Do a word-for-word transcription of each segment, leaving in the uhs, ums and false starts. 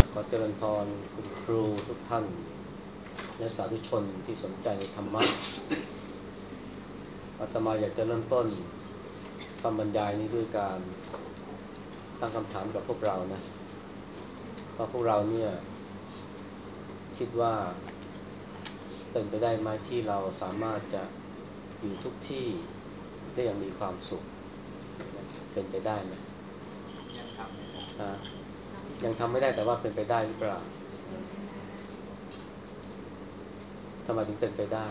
ขอเจริญพรคุณครูทุกท่านและสาธุชนที่สนใจในธรรมะอาตมาอยากจะเริ่มต้นคำบรรยายนี้ด้วยการตั้งคำถามกับพวกเรานะว่าพวกเราเนี่ยคิดว่าเป็นไปได้ไหมที่เราสามารถจะอยู่ทุกที่ได้อย่างมีความสุขนะเป็นไปได้ไหมยังทำไม่ได้ฮะยังทำไม่ได้แต่ว่าเป็นไปได้หรือเปล่านะทำไมถึงเป็นไปได้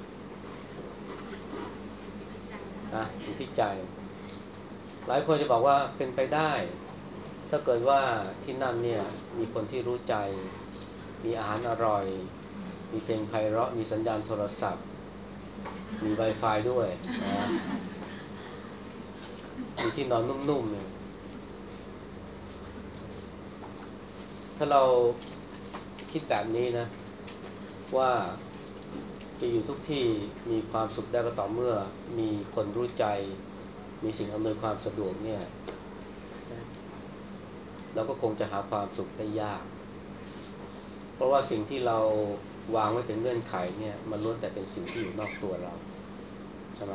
อะอยู่ที่ใจหลายคนจะบอกว่าเป็นไปได้ถ้าเกิดว่าที่นั่นเนี่ยมีคนที่รู้ใจมีอาหารอร่อยมีเพลงไพเราะมีสัญญาณโทรศัพท์มี Wi-Fi ด้วยนะมีที่นอนนุ่มๆเนี่ยถ้าเราคิดแบบนี้นะว่าจะอยู่ทุกที่มีความสุขได้ก็ต่อเมื่อมีคนรู้ใจมีสิ่งอำนวยความสะดวกเนี่ยเราก็คงจะหาความสุขได้ยากเพราะว่าสิ่งที่เราวางไว้เป็นเงื่อนไขเนี่ยมันล้วนแต่เป็นสิ่งที่อยู่นอกตัวเราใช่ไหม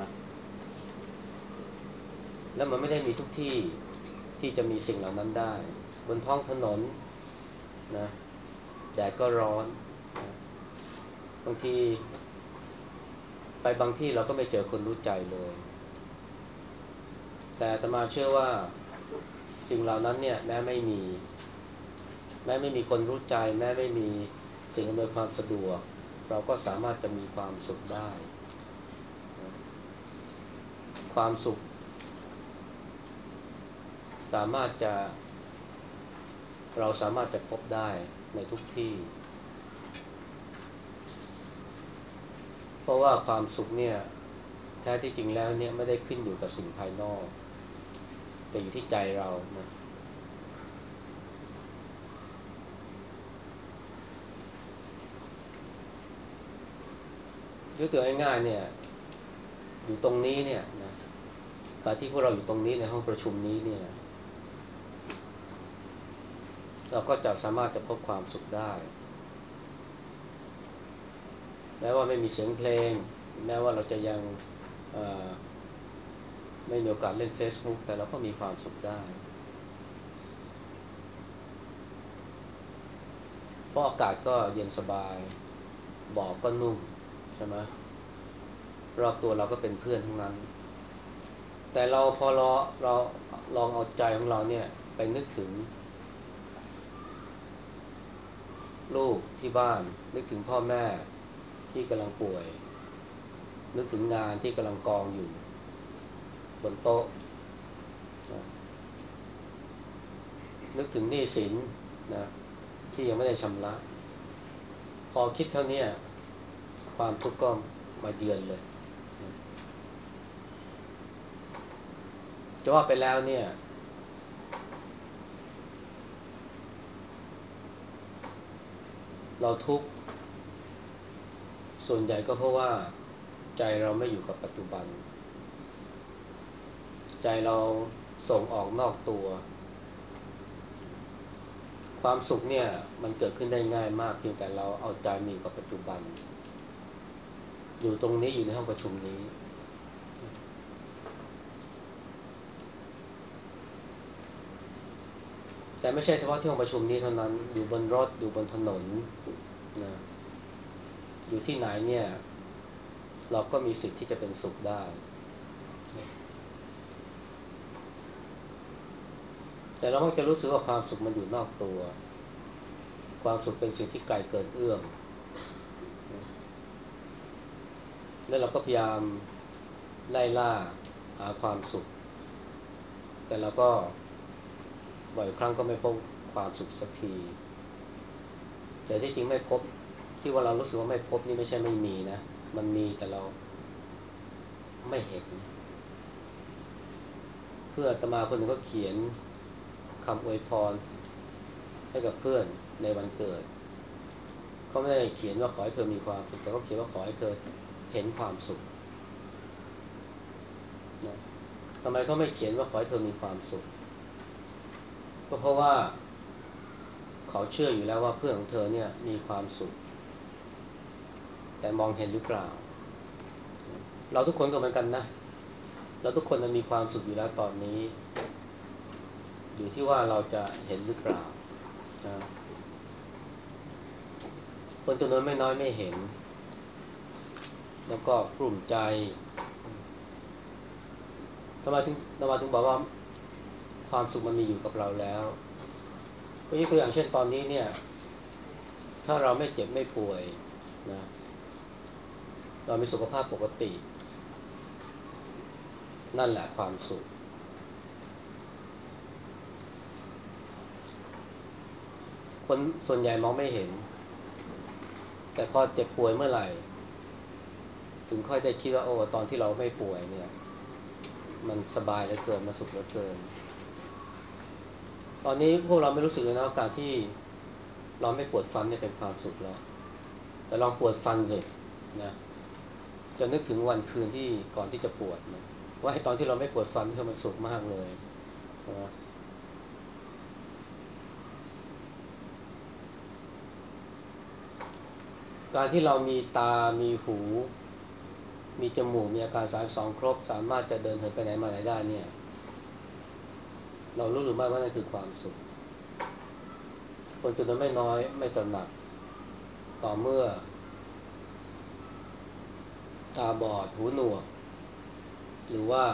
แล้วมันไม่ได้มีทุกที่ที่จะมีสิ่งเหล่านั้นได้บนท้องถนนนะแดดก็ร้อนนะบางทีไปบางที่เราก็ไม่เจอคนรู้ใจเลยแต่อาตมาเชื่อว่าสิ่งเหล่านั้นเนี่ยแม้ไม่มีแม้ไม่มีคนรู้ใจแม้ไม่มีสิ่งอำนวยความสะดวกเราก็สามารถจะมีความสุขได้นะความสุขสามารถจะเราสามารถจะพบได้ในทุกที่เพราะว่าความสุขเนี่ยแท้ที่จริงแล้วเนี่ยไม่ได้ขึ้นอยู่กับสิ่งภายนอกแต่อยู่ที่ใจเรานะยกตัวอย่างง่ายๆเนี่ยอยู่ตรงนี้เนี่ยนะการที่พวกเราอยู่ตรงนี้ในห้องประชุมนี้เนี่ยเราก็จะสามารถจะพบความสุขได้แม้ว่าไม่มีเสียงเพลงแม้ว่าเราจะยังไม่มีโอกาสเล่น Facebook แต่เราก็มีความสุขได้เพราะอากาศก็เย็นสบายเบาะก็นุ่มใช่ไหมรอบตัวเราก็เป็นเพื่อนทั้งนั้นแต่เราพอเราเราลองเอาใจของเราเนี่ยไปนึกถึงลูกที่บ้านนึกถึงพ่อแม่ที่กำลังป่วยนึกถึงงานที่กำลังกองอยู่บนโต๊ะนึกถึงหนี้สินนะที่ยังไม่ได้ชำระพอคิดเท่านี้ความทุกข์ก็มาเยือนเลยจะว่าไปแล้วเนี่ยเราทุกข์ส่วนใหญ่ก็เพราะว่าใจเราไม่อยู่กับปัจจุบันใจเราส่งออกนอกตัวความสุขเนี่ยมันเกิดขึ้นได้ง่ายมากเพียงแต่เราเอาใจมีกับปัจจุบันอยู่ตรงนี้อยู่ในห้องประชุมนี้แต่ไม่ใช่เฉพาะที่ห้องประชุมนี้เท่านั้นอยู่บนรถอยู่บนถนนนะอยู่ที่ไหนเนี่ยเราก็มีสิทธิ์ที่จะเป็นสุขได้แต่เราก็จะรู้สึกว่าความสุขมันอยู่นอกตัวความสุขเป็นสิ่งที่ไกลเกินเอื้อมแล้วเราก็พยายามไล่ล่าหาความสุขแต่เราก็บ่อยครั้งก็ไม่พบความสุขสักทีแต่ที่จริงไม่พบที่ว่าเรารู้สึกว่าไม่พบนี่ไม่ใช่ไม่มีนะมันมีแต่เราไม่เห็นเพื่อนอาตมาคนหนึ่งก็เขียนคำอวยพรให้กับเพื่อนในวันเกิดเขาไม่ได้เขียนว่าขอให้เธอมีความสุขแต่เขาเขียนว่าขอให้เธอเห็นความสุขนะทำไมเขาไม่เขียนว่าขอให้เธอมีความสุขก็เพราะว่าเขเขาเชื่ออยู่แล้วว่าเพื่อนของเธอเนี่ยมีความสุขแต่มองเห็นหรือเปล่าเราทุกคนก็เหมือนกันนะเราทุกคนมีความสุขอยู่แล้วตอนนี้อยู่ที่ว่าเราจะเห็นหรือเปล่านะคนจำนวนไม่น้อยไม่เห็นแล้วก็กลุ่มใจทำไมถึงทำไมถึงบอกว่าความสุขมันมีอยู่กับเราแล้วก็ยกตัวอย่างเช่นตอนนี้เนี่ยถ้าเราไม่เจ็บไม่ป่วยนะเรามีสุขภาพปกตินั่นแหละความสุขคนส่วนใหญ่มองไม่เห็นแต่พอเจ็บป่วยเมื่อไหร่ถึงค่อยได้คิดว่าโอ้ตอนที่เราไม่ป่วยเนี่ยมันสบายเหลือเกินมันสุขเหลือเกินตอนนี้พวกเราไม่รู้สึกเลยนะการที่เราไม่ปวดฟันเนี่ยเป็นความสุขแล้วแต่ลองปวดฟันสินะจะนึกถึงวันคืนที่ก่อนที่จะปวดนะว่าตอนที่เราไม่ปวดฟันคือมันสุขมากเลยนะการที่เรามีตามีหูมีจมูกมีอาการสามสิบสองครบสามารถจะเดินเหินไปไหนมาไหนได้เนี่ยเรารู้หรือไม่ว่านั่นคือความสุขคนจำนวนไม่น้อยไม่ตระหนักต่อเมื่อตาบอดหูหนวกหรือว่า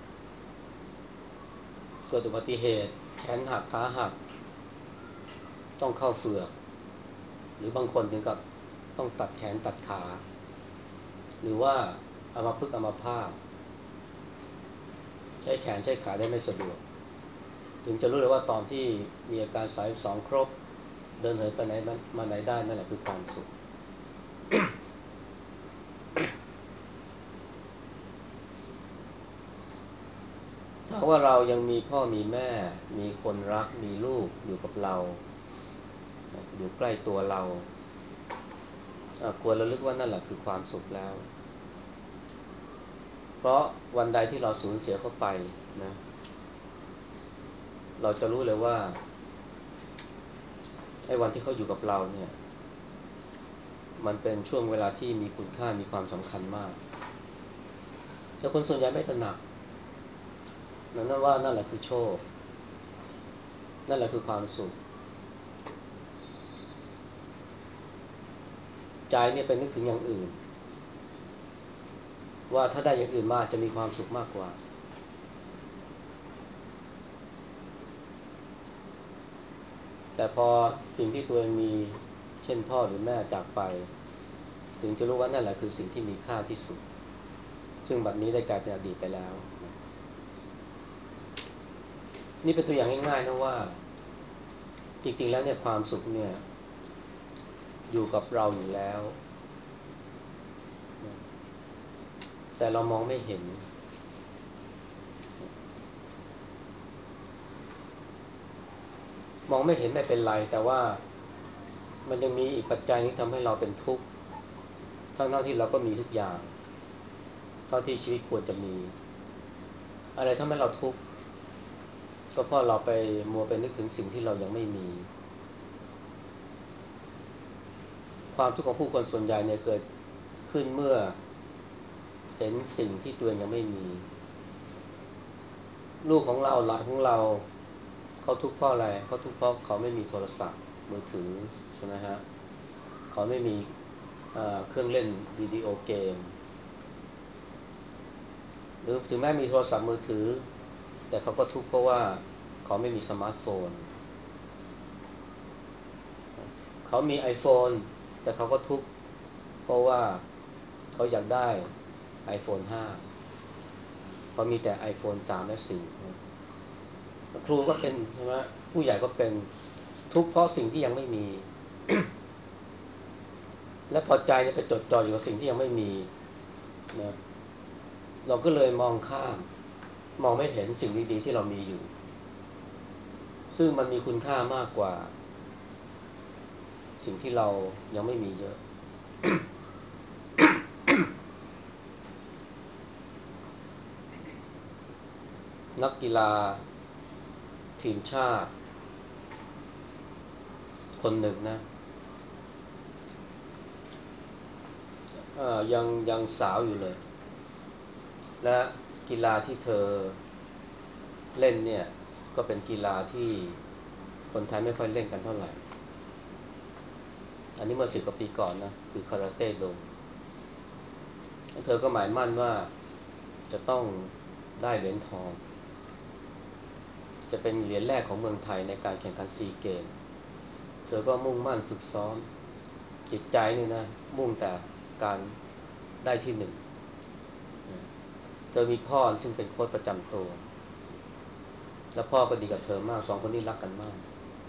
เกิดอุบัติเหตุแขนหักขาหักต้องเข้าเฝือกหรือบางคนถึงกับต้องตัดแขนตัดขาหรือว่าอัมพฤกษ์อัมพาตใช้แขนใช้ขาได้ไม่สะดวกถึงจะรู้เลยว่าตอนที่มีอาการสามสิบสองครบเดินเหินไปไหนมาไหนได้นั่นแหละคือความสุขถ้าว่าเรายังมีพ่อมีแม่มีคนรักมีลูกอยู่กับเราอยู่ใกล้ตัวเราควรระลึกว่านั่นแหละคือความสุขแล้วเพราะวันใดที่เราสูญเสียเขาไปนะเราจะรู้เลยว่าไอ้วันที่เขาอยู่กับเราเนี่ยมันเป็นช่วงเวลาที่มีคุณค่ามีความสำคัญมากแต่คนส่วนใหญ่ไม่ตระหนักนั่นว่านั่นแหละคือโชคนั่นแหละคือความสุขใจเนี่ยไปนึกถึงอย่างอื่นว่าถ้าได้อย่างอื่นมากจะมีความสุขมากกว่าแต่พอสิ่งที่ตัวเองมีเช่นพ่อหรือแม่จากไปถึงจะรู้ว่านั่นแหละคือสิ่งที่มีค่าที่สุดซึ่งบัดนี้ได้กลายเป็นอดีตไปแล้วนี่เป็นตัวอย่างง่ายๆนะว่าจริงๆแล้วเนี่ยความสุขเนี่ยอยู่กับเราอยู่แล้วแต่เรามองไม่เห็นมองไม่เห็นไม่เป็นไรแต่ว่ามันยังมีอีกปัจจัยที่ทำให้เราเป็นทุกข์ทั้งๆที่เราก็มีทุกอย่างเท่าที่ชีวิตควรจะมีอะไรทำให้เราทุกข์ก็เพราะเราไปมัวไปนึกถึงสิ่งที่เรายังไม่มีความทุกข์ของผู้คนส่วนใหญ่เนี่ยเกิดขึ้นเมื่อเห็นสิ่งที่ตัวเองยังไม่มีลูกของเราหลานของเราเขาทุกข์เพราะอะไรเขาทุกข์เพราะเขาไม่มีโทรศัพท์มือถือใช่ไหมฮะเขาไม่มีเครื่องเล่นวิดีโอเกมหรือถึงแม้มีโทรศัพท์มือถือแต่เขาก็ทุกข์เพราะว่าเขาไม่มีสมาร์ทโฟนเขามี iPhone แต่เขาก็ทุกข์เพราะว่าเขาอยากได้ iPhone ห้าเพราะมีแต่ iPhone สามและสี่ครูก็เป็นใช่ไหมผู้ใหญ่ก็เป็นทุกข์เพราะสิ่งที่ยังไม่มีและพอใจจะไปจดจ่ออยู่กับสิ่งที่ยังไม่มีนะเราก็เลยมองข้ามมองไม่เห็นสิ่งดีๆที่เรามีอยู่ซึ่งมันมีคุณค่ามากกว่าสิ่งที่เรายังไม่มีเยอะนักกีฬาทีมชาติคคนหนึ่งนะเอ่อยังยังสาวอยู่เลยและกีฬาที่เธอเล่นเนี่ยก็เป็นกีฬาที่คนไทยไม่ค่อยเล่นกันเท่าไหร่อันนี้เมื่อสิบกว่าปีก่อนนะคือคาราเต้โดเธอก็หมายมั่นว่าจะต้องได้เหรียญทองจะเป็นเหรียญแรกของเมืองไทยในการแข่งขันซีเกมเธอก็มุ่งมั่นฝึกซ้อมจิตใจนี่นะมุ่งแต่การได้ที่หนึ่งเธอมีพ่อซึ่งเป็นโค้ชประจำตัวแล้วพ่อก็ดีกับเธอมากสองคนนี้รักกันมาก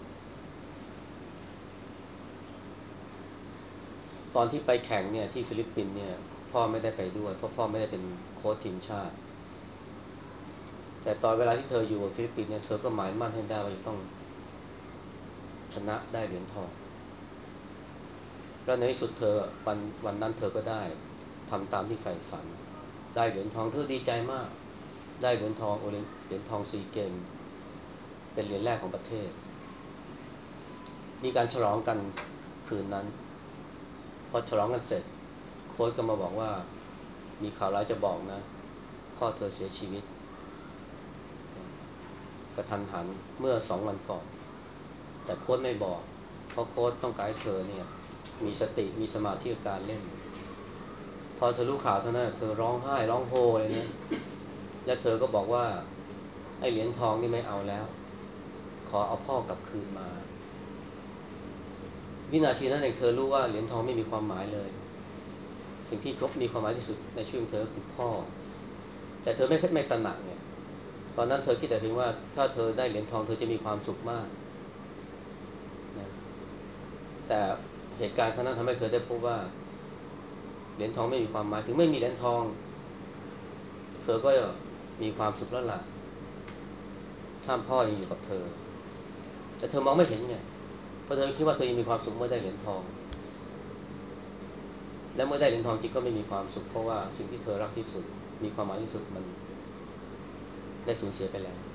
ตอนที่ไปแข่งเนี่ยที่ฟิลิปปินส์เนี่ยพ่อไม่ได้ไปด้วยเพราะพ่อไม่ได้เป็นโค้ชทีมชาติแต่ตอนเวลาที่เธออยู่กับฟิลิปปินส์เนี่ยเธอก็หมายมั่นให้ได้ว่าจะต้องชนะได้เหรียญทองแล้วในที่สุดเธอวันวันนั้นเธอก็ได้ทำตามที่ใฝ่ฝันได้เหรียญทองเธอดีใจมากได้เหรียญทองโอลิมเหรียญทองซีเกมเป็นเหรียญแรกของประเทศมีการฉลองกันคืนนั้นพอฉลองกันเสร็จโค้ชก็มาบอกว่ามีข่าวร้ายจะบอกนะพ่อเธอเสียชีวิตกระทันหันเมื่อสองวันก่อนแต่โค้ชไม่บอกเพราะโค้ชต้องการให้เธอเนี่ยมีสติมีสมาธิกับการเล่นพอเธอรู้ข่าวเท่านั้นเธอร้องไห้ร้องโฮเลยนะและเธอก็บอกว่าไอ้เหรียญทองนี่ไม่เอาแล้วขอเอาพ่อกลับคืนมาวินาทีนั้นเองเธอรู้ว่าเหรียญทองไม่มีความหมายเลยสิ่งที่มีความหมายที่สุดในชีวิตของเธอคือพ่อแต่เธอไม่ไม่ตระหนักเนี่ยตอนนั้นเธอคิดแต่เพียงว่าถ้าเธอได้เหรียญทองเธอจะมีความสุขมากนะแต่เหตุการณ์ครั้งนั้นทำให้เธอได้พบว่าเหรียญทองไม่มีความหมายถึงไม่มีเหรียญทองเธอก็มีความสุขแล้วล่ะถ้าพ่อยังอยู่กับเธอแต่เธอมองไม่เห็นไงเพราะเธอคิดว่าเธอยังมีความสุขเมื่อได้เหรียญทองและเมื่อได้เหรียญทองจริงก็ไม่มีความสุขเพราะว่าสิ่งที่เธอรักที่สุดมีความหมายที่สุดมันได้สูญเสียไปแล้ว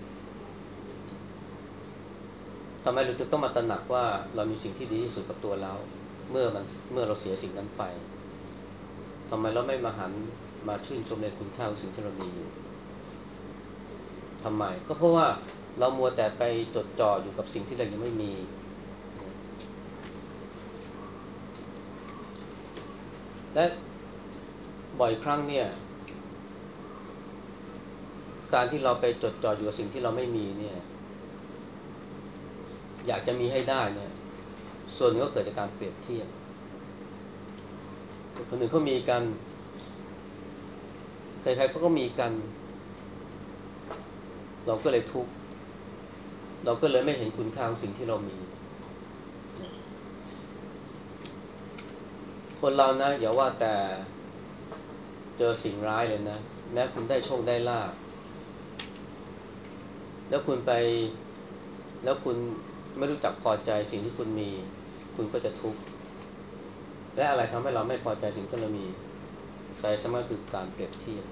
ทำไมเราจึงต้องมาตระหนักว่าเรามีสิ่งที่ดีที่สุดกับตัวเราเมื่อมันเมื่อเราเสียสิ่งนั้นไปทำไมเราไม่มาหันมาชื่นชมในคุณค่าของสิ่งที่เรามีอยู่ทำไมก็เพราะว่าเรามัวแต่ไปจดจ่ออยู่กับสิ่งที่เรายังไม่มีและบ่อยครั้งเนี่ยการที่เราไปจดจ่ออยู่กับสิ่งที่เราไม่มีเนี่ยอยากจะมีให้ได้เนี่ยส่วนหนึ่งก็เกิดจากการเปรียบเทียบคนอื่นเขามีกันใครๆเขาก็มีกันเราก็เลยทุกข์เราก็เลยไม่เห็นคุณค่าของสิ่งที่เรามีคนเรานะอย่าว่าแต่เจอสิ่งร้ายเลยนะแม้คุณได้โชคได้ลาภแล้วคุณไปแล้วคุณไม่รู้จักพอใจสิ่งที่คุณมีคุณก็จะทุกข์และอะไรทำให้เราไม่พอใจสิ่งที่เรามีสาเหตุสำคัญคือการเปรียบเทียบ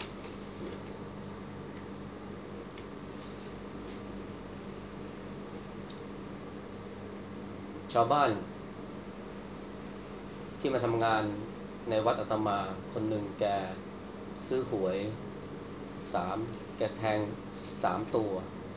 ชาวบ้านที่มาทำงานในวัดอาตมาคนหนึ่งแกซื้อหวยสามแกแทงสามตัว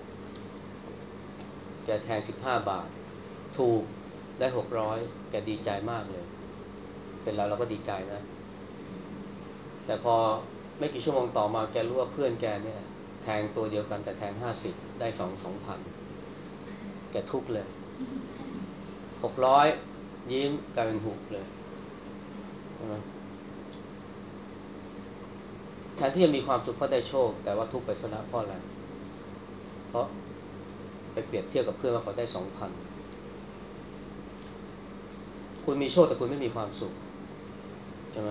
แกแทงสิบห้าบาทถูกได้หกร้อยแกดีใจมากเลยเป็นเราเราก็ดีใจนะแต่พอไม่กี่ชั่วโมงต่อมาแกรู้ว่าเพื่อนแกเนี่ยแทงตัวเดียวกันแต่แทงห้าสิบได้สองสองพันแกทุกข์เลยหกร้อยยิ้มกลายเป็นหุบเลยใช่ไหมแทนที่จะมีความสุขเพราะได้โชคแต่ว่าทุกข์ไปซะแล้วเพราะอะไรเพราะไปเปรียบเทียบกับเพื่อนว่าเขาได้สองพันคุณมีโชคแต่คุณไม่มีความสุขใช่ไหม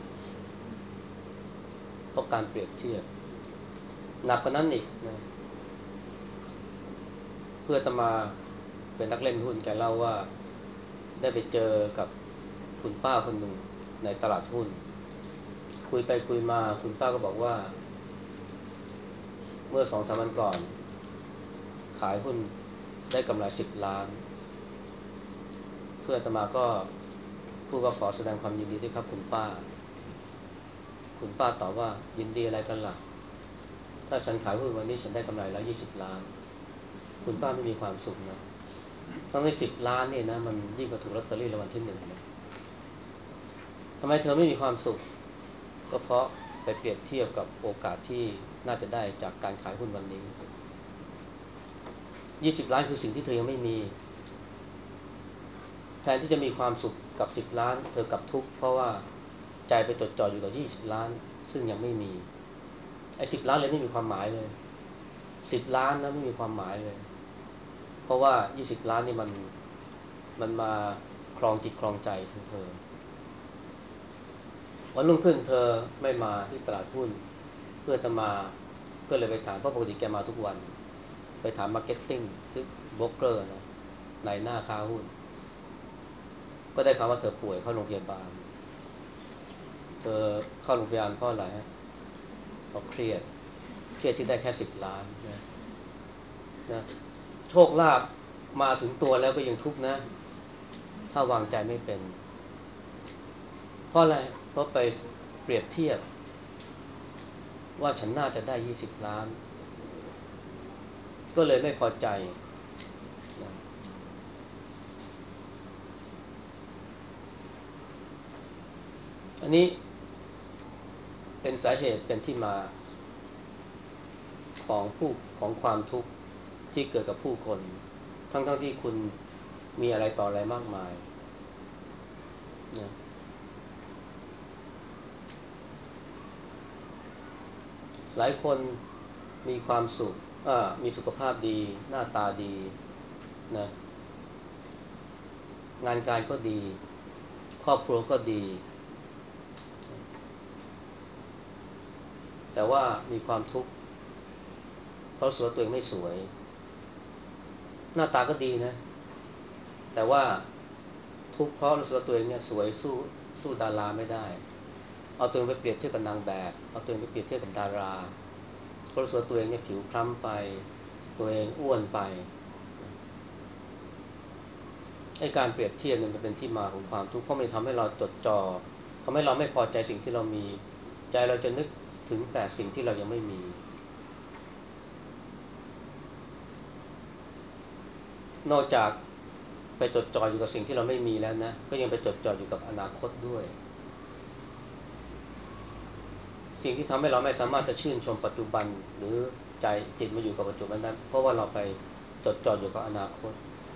เพราะการเปรียบเทียบหนักกว่านั้นอีกนะเพื่อนตมาเป็นนักเล่นหุ้นแกเล่าว่าได้ไปเจอกับคุณป้าคนหนึ่งในตลาดหุ้นคุยไปคุยมาคุณป้าก็บอกว่าเมื่อสองสามวันก่อนขายหุ้นได้กำไรสิบล้านพื่อนอาตมาก็พูดว่าขอแสดงความยินดีด้วยครับคุณป้าคุณป้าตอบว่ายินดีอะไรกันล่ะถ้าฉันขายหุ้นวันนี้ฉันได้กำไรแล้วยี่สิบล้านคุณป้าไม่มีความสุขนะต้องให้สิบล้านเนี่ยนะมันยิ่งกว่าถูกลอตเตอรี่รางวัลที่หนึ่งนะทำไมเธอไม่มีความสุขก็เพราะไปเปรียบเทียบกับโอกาสที่น่าจะได้จากการขายหุ้นวันนี้ยี่สิบล้านคือสิ่งที่เธอยังไม่มีแทนที่จะมีความสุขกับสิบล้านเธอกลับทุกข์เพราะว่าใจไปจดจ่ออยู่กับยี่สิบล้านซึ่งยังไม่มีไอ้สิบล้านเลยไม่มีความหมายเลยสิบล้านนะไม่มีความหมายเลยเพราะว่ายี่สิบล้านนี่มันมันมาครองจิตครองใจของเธอวันรุ่งขึ้นเธอไม่มาที่ตลาดหุ้นเพื่อจะมาก็เลยไปถามเพราะปกติแกมาทุกวันไปถามมาร์เก็ตติ้งหรือโบรกเกอร์นะในหน้าค้าหุ้นก็ได้ข่าวว่าเธอป่วยเข้าโรงพยาบาลเธอเข้าโรงพยาบาลเพราะอะไรฮะเพราะเครียดเครียดที่ได้แค่สิบล้านนะนะโชคลาภมาถึงตัวแล้วก็ยังทุกข์นะถ้าวางใจไม่เป็นเพราะอะไรเพราะไปเปรียบเทียบว่าฉันน่าจะได้ยี่สิบล้านก็เลยไม่พอใจนะอันนี้เป็นสาเหตุเป็นที่มาของผู้ของความทุกข์ที่เกิดกับผู้คนทั้งๆ ทที่คุณมีอะไรต่ออะไรมากมายนะหลายคนมีความสุขอ่ามีสุขภาพดีหน้าตาดีนะงานการก็ดีครอบครัวก็ดีแต่ว่ามีความทุกข์เพราะรู้สึกว่าตัวเองไม่สวยหน้าตาก็ดีนะแต่ว่าทุกข์เพราะรู้สึกว่าตัวเองเนี่ยสวยสู้สู้ดาราไม่ได้เอาตัวเองไปเปรียบเทียบกับนางแบบเอาตัวเองไปเปรียบเทียบกับดาราเพราะรู้สึกว่าตัวเองเนี่ยผิวคล้ำไปตัวเองอ้วนไปไอ้การเปรียบเทียบเนี่ยมันเป็นที่มาของความทุกข์เพราะมันทำให้เราจดจ่อทำให้เราไม่พอใจสิ่งที่เรามีใจเราจะนึกถึงแต่สิ่งที่เรายังไม่มีนอกจากไปจดจ่ออยู่กับสิ่งที่เราไม่มีแล้วนะก็ยังไปจดจ่ออยู่กับอนาคตด้วยสิ่งที่ทำให้เราไม่สามารถจะชื่นชมปัจจุบันหรือใจติดมาอยู่กับปัจจุบันนั้นเพราะว่าเราไปจดจ่ออยู่กับอนาคต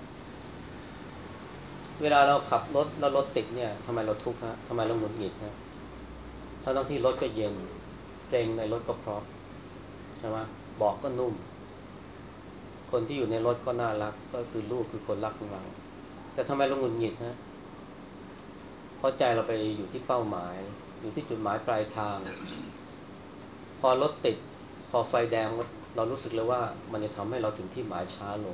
เวลาเราขับรถแล้วรถติดเนี่ยทำไมเราทุกข์ฮะทำไมเราหงุดหงิดฮะทั้งที่รถก็เย็นเพลงในรถก็เพราะใช่ไหมเบาะก็นุ่มคนที่อยู่ในรถก็น่ารักก็คือลูกคือคนรักของเราแต่ทำไมเราหงุดหงิดฮะเพราะใจเราไปอยู่ที่เป้าหมายอยู่ที่จุดหมายปลายทางพอรถติดพอไฟแดงเรารู้สึกเลยว่ามันจะทำให้เราถึงที่หมายช้าลง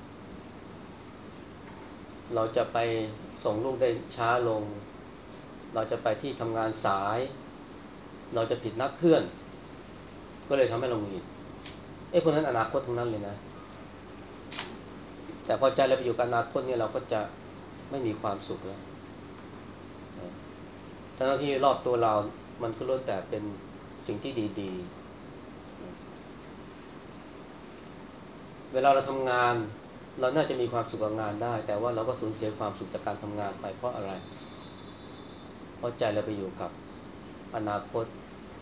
เราจะไปส่งลูกได้ช้าลงเราจะไปที่ทำงานสายเราจะผิดนัดเพื่อนก็เลยทำให้เราหงุดหงิดเอ้พวกนั้นอนาคตทั้งนั้นเลยนะแต่พอใจเราไปอยู่กับอนาคตเนี่ยเราก็จะไม่มีความสุขแล้วทั้งที่รอบตัวเรามันก็ล้วนแต่เป็นสิ่งที่ดีๆเวลาเราทำงานเราน่าจะมีความสุขกับงานได้แต่ว่าเราก็สูญเสียความสุขจากการทำงานไปเพราะอะไรเพราะใจเราไปอยู่กับอนาคต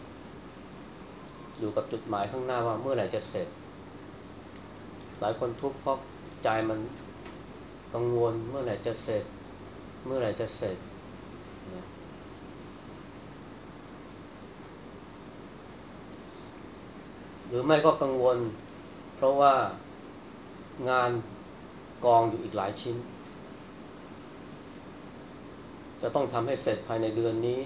อยู่กับจุดหมายข้างหน้าว่าเมื่อไหร่จะเสร็จหลายคนทุกข์เพราะใจมันกังวลเมื่อไหร่จะเสร็จเมื่อไหร่จะเสร็จนะหรือไม่ก็กังวลเพราะว่างานกองอยู่อีกหลายชิ้นจะต้องทำให้เสร็จภายในเดือนนี้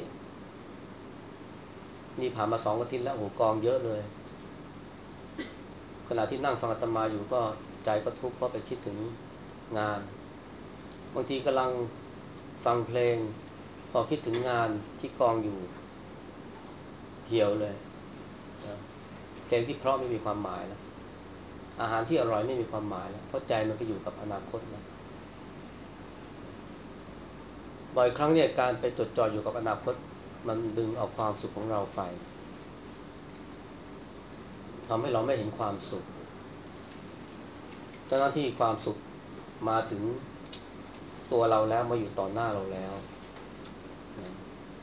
นี่ผ่านมาสองอาทิตย์แล้วโอ้กองเยอะเลยขณะที่นั่งฟังอาตมาอยู่ก็ใจก็ทุกข์เพราะไปคิดถึงงานบางทีกำลังฟังเพลงพอคิดถึงงานที่กองอยู่เหี่ยวเลยนะเพลงที่เพราะไม่มีความหมายแล้วอาหารที่อร่อยไม่มีความหมายแล้วเพราะใจมันไปอยู่กับอนาคตแล้วบ่อยครั้งเนี่ยการไปจดจ่ออยู่กับอนาคตมันดึงเอาความสุขของเราไปทำให้เราไม่เห็นความสุขทั้งที่ความสุขมาถึงตัวเราแล้วมาอยู่ต่อหน้าเราแล้วนะ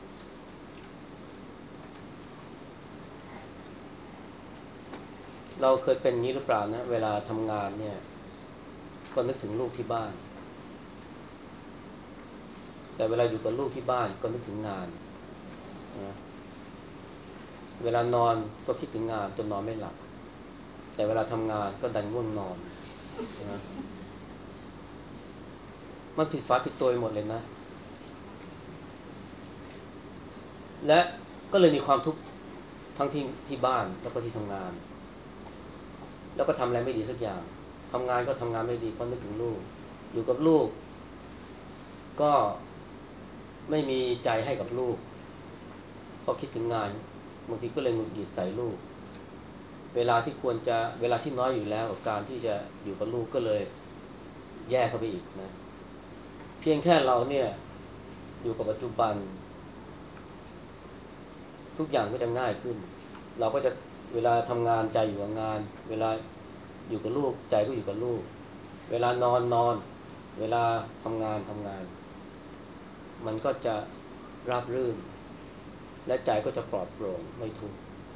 เราเคยเป็นงี้หรือเปล่านะเวลาทำงานเนี่ยก็นึกถึงลูกที่บ้านแต่เวลาอยู่กับลูกที่บ้านก็นึกถึงงานนะเวลานอนก็คิดถึงงานจนนอนไม่หลับแต่เวลาทำงานก็ดันง่วงนอนนะมันผิดฝาผิดตัวไปหมดเลยนะและก็เลยมีความทุกข์ทั้งที่ที่บ้านแล้วก็ที่ทำงานแล้วก็ทำอะไรไม่ดีสักอย่างทำงานก็ทำงานไม่ดีเพราะนึกถึงลูกอยู่กับลูกก็ไม่มีใจให้กับลูกเพราะคิดถึงงานบางทีก็เลยหงุดหงิดใส่ลูกเวลาที่ควรจะเวลาที่น้อยอยู่แล้วกับการที่จะอยู่กับลูกก็เลยแย่เข้าไปอีกนะเพียงแค่เราเนี่ยอยู่กับปัจจุบันทุกอย่างก็จะง่ายขึ้นเราก็จะเวลาทำงานใจอยู่กับงานเวลาอยู่กับลูกใจก็อยู่กับลูกเวลานอนนอนเวลาทำงานทำงานมันก็จะราบรื่นและใจก็จะปลอดโปร่งไม่ทุกข์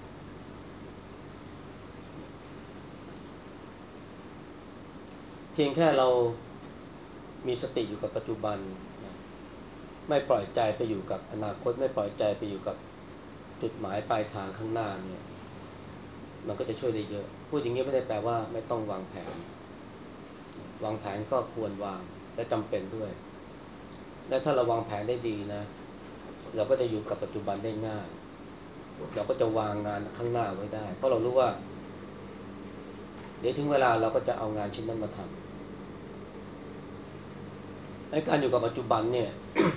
เพียงแค่เรามีสติอยู่กับปัจจุบันนะไม่ปล่อยใจไปอยู่กับอนาคตไม่ปล่อยใจไปอยู่กับจุดหมายปลายทางข้างหน้าเนี่ยมันก็จะช่วยได้เยอะพูดอย่างนี้ไม่ได้แปลว่าไม่ต้องวางแผนวางแผนก็ควรวางและจำเป็นด้วยและถ้าเราวางแผนได้ดีนะเราก็จะอยู่กับปัจจุบันได้ง่ายเราก็จะวางงานข้างหน้าไว้ได้เพราะเรารู้ว่าเดี๋ยวถึงเวลาเราก็จะเอางานชิ้นนั้นมาทำให้การอยู่กับปัจจุบันเนี่ย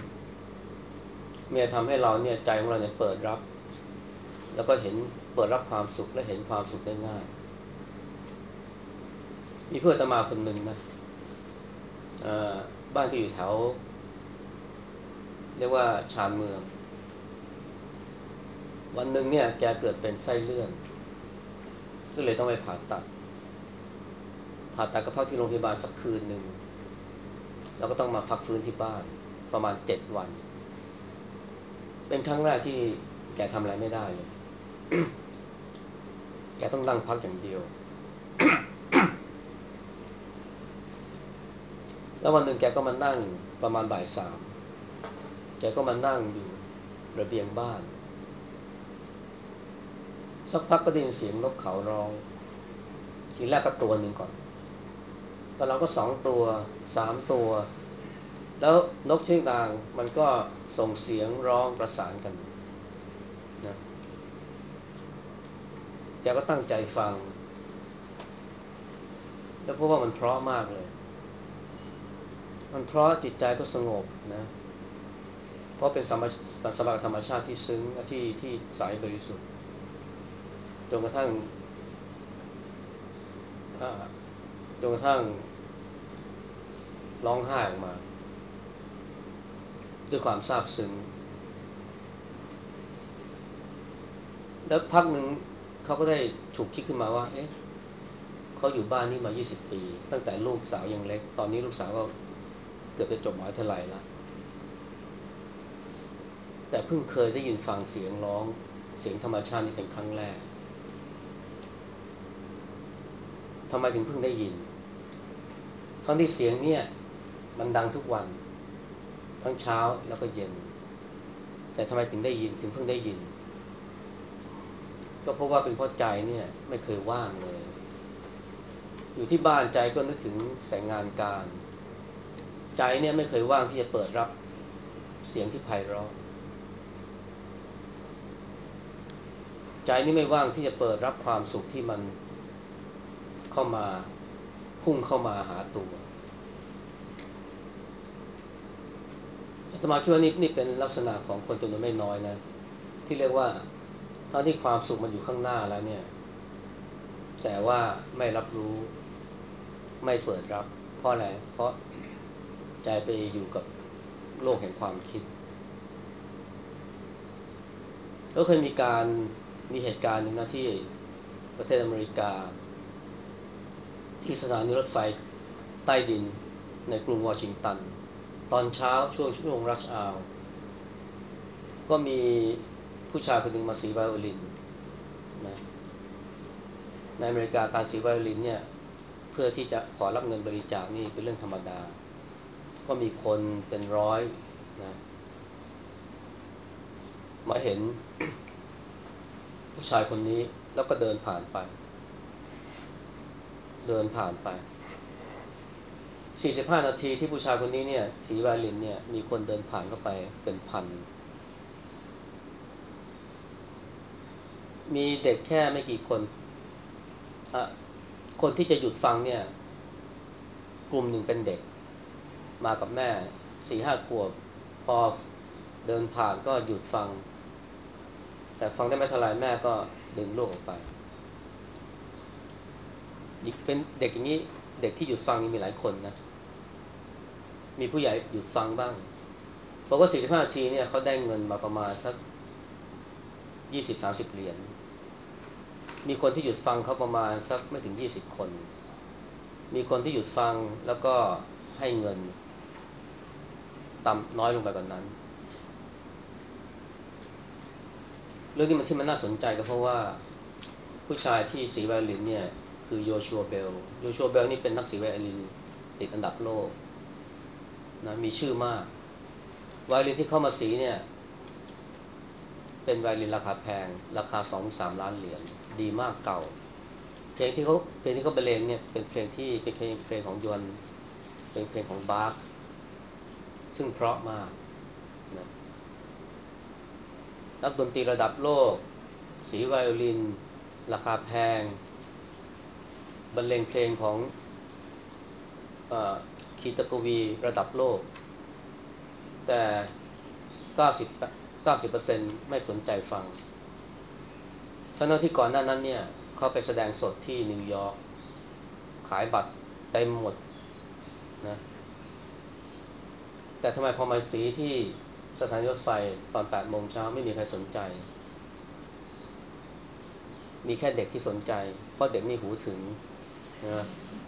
มันจะทำให้เราเนี่ยใจของเราเนี่ยเปิดรับแล้วก็เห็นเปิดรับความสุขและเห็นความสุขได้ง่ายมีเพื่อนอาตมาคนหนึ่งนะบ้านก็อยู่แถวเรียกว่าชานเมืองวันหนึ่งเนี่ยแกเกิดเป็นไส้เลื่อนก็เลยต้องไปผ่าตัดผ่าตัดก็พักที่โรงพยาบาลสักคืนหนึ่งแล้วก็ต้องมาพักฟื้นที่บ้านประมาณเจ็ดวันเป็นครั้งแรกที่แกทำอะไรไม่ได้เลยแกต้องนั่งพักอย่างเดียวแล้ววันหนึ่งแกก็มานั่งประมาณบ่ายสามแกก็มานั่งอยู่ระเบียงบ้านสักพักก็ได้ยินเสียงนกเขาร้องทีแรกก็ตัวหนึ่งก่อนตอนเราก็สองตัวสามตัวแล้วนกเชื่องต่างมันก็ส่งเสียงร้องประสานกันนะแกก็ตั้งใจฟังแล้วพบว่ามันเพราะมากเลยมันเพราะจิตใจก็สงบนะเพราะเป็นสมสภาวะธรรมชาติที่ซึ้งที่ที่ใสบริสุทธิ์จนกระทั่งจนกระทั่งร้องไห้ออกมาด้วยความซาบซึ้งแล้วพักหนึ่งเขาก็ได้ถูกคิดขึ้นมาว่าเอ๊ะเขาอยู่บ้านนี้มายี่สิบปีตั้งแต่ลูกสาวยังเล็กตอนนี้ลูกสาวก็เกือบจะจบมหาวิทยาลัยแล้วแต่เพิ่งเคยได้ยินฟังเสียงร้องเสียงธรรมชาตินี่เป็นครั้งแรกทำไมถึงเพิ่งได้ยินทั้งที่เสียงเนี่ยมันดังทุกวันทั้งเช้าแล้วก็เย็นแต่ทำไมถึงได้ยินถึงเพิ่งได้ยินก็เพราะว่าเป็นเพราะใจเนี่ยไม่เคยว่างเลยอยู่ที่บ้านใจก็นึกถึงแต่งานการใจเนี่ยไม่เคยว่างที่จะเปิดรับเสียงที่ไพเราะใจนี่ไม่ว่างที่จะเปิดรับความสุขที่มันเข้ามาพุ่งเข้ามาหาตัวอาตมาคิดว่านี่นี่เป็นลักษณะของคนจำนวนไม่น้อยนะที่เรียกว่าทั้งที่ความสุขมันอยู่ข้างหน้าแล้วเนี่ยแต่ว่าไม่รับรู้ไม่เปิดรับเพราะอะไรเพราะใจไปอยู่กับโลกแห่งความคิดก็เคยมีการมีเหตุการณ์หนึ่งนะที่ประเทศอเมริกาที่สถานีรถไฟใต้ดินในกรุงวอชิงตันตอนเช้าช่วงช่วงรัชอาวก็มีผู้ชายคนหนึ่งมาสีไวโอลินนะในอเมริกาการสีไวโอลินเนี่ยเพื่อที่จะขอรับเงินบริจาคนี่เป็นเรื่องธรรมดาก็มีคนเป็นร้อยนะมาเห็นผู้ชายคนนี้แล้วก็เดินผ่านไปเดินผ่านไปสี่สิบห้านาทีที่ผู้ชายคนนี้เนี่ยสีไวโอลินเนี่ยมีคนเดินผ่านเข้าไปเป็นพันมีเด็กแค่ไม่กี่คนอ่ะคนที่จะหยุดฟังเนี่ยกลุ่มหนึ่งเป็นเด็กมากับแม่สี่ห้าขวบพอเดินผ่านก็หยุดฟังแต่ฟังได้ไม่เท่าไรแม่ก็ดึงลูกออกไปเป็นเด็กอย่างนี้เด็กที่หยุดฟังมีหลายคนนะมีผู้ใหญ่หยุดฟังบ้างเพราะว่าสี่สิบห้านาทีเนี่ยเขาได้เงินมาประมาณสักยี่สิบสามสิบเหรียญมีคนที่หยุดฟังเขาประมาณสักไม่ถึงยี่สิบคนมีคนที่หยุดฟังแล้วก็ให้เงินต่ำน้อยลงไปกว่านนั้นเรื่องนี้มันที่มันน่าสนใจก็เพราะว่าผู้ชายที่สีไวโอลินเนี่ยคือโยชัวเบลโยชัวเบลนี่เป็นนักสีไวโอลินติดอันดับโลกนะมีชื่อมากไวโอลินที่เข้ามาสีเนี่ยเป็นไวโอลินราคาแพงราคา สองถึงสาม ล้านเหรียญดีมากเก่าเพลงที่เขาเพลงที่เขาบรรเลงเนี่ยเป็นเพลงที่เป็นเพลงเพลงของยวนเป็นเพลงของบาร์คซึ่งเพราะมากนะนักดนตรีระดับโลกสีไวโอลินราคาแพงบรรเลงเพลงของเอ่อคีตกวีระดับโลกแต่เก้าสิบ เก้าสิบเปอร์เซ็นต์ไม่สนใจฟังทั้งที่ก่อนหน้านั้นเนี่ยเขาไปแสดงสดที่นิวยอร์กขายบัตรเต็มหมดนะแต่ทำไมพอมาสีที่สถานีรถไฟตอนแปดโมงเช้าไม่มีใครสนใจมีแค่เด็กที่สนใจเพราะเด็กนี่หูถึงนะ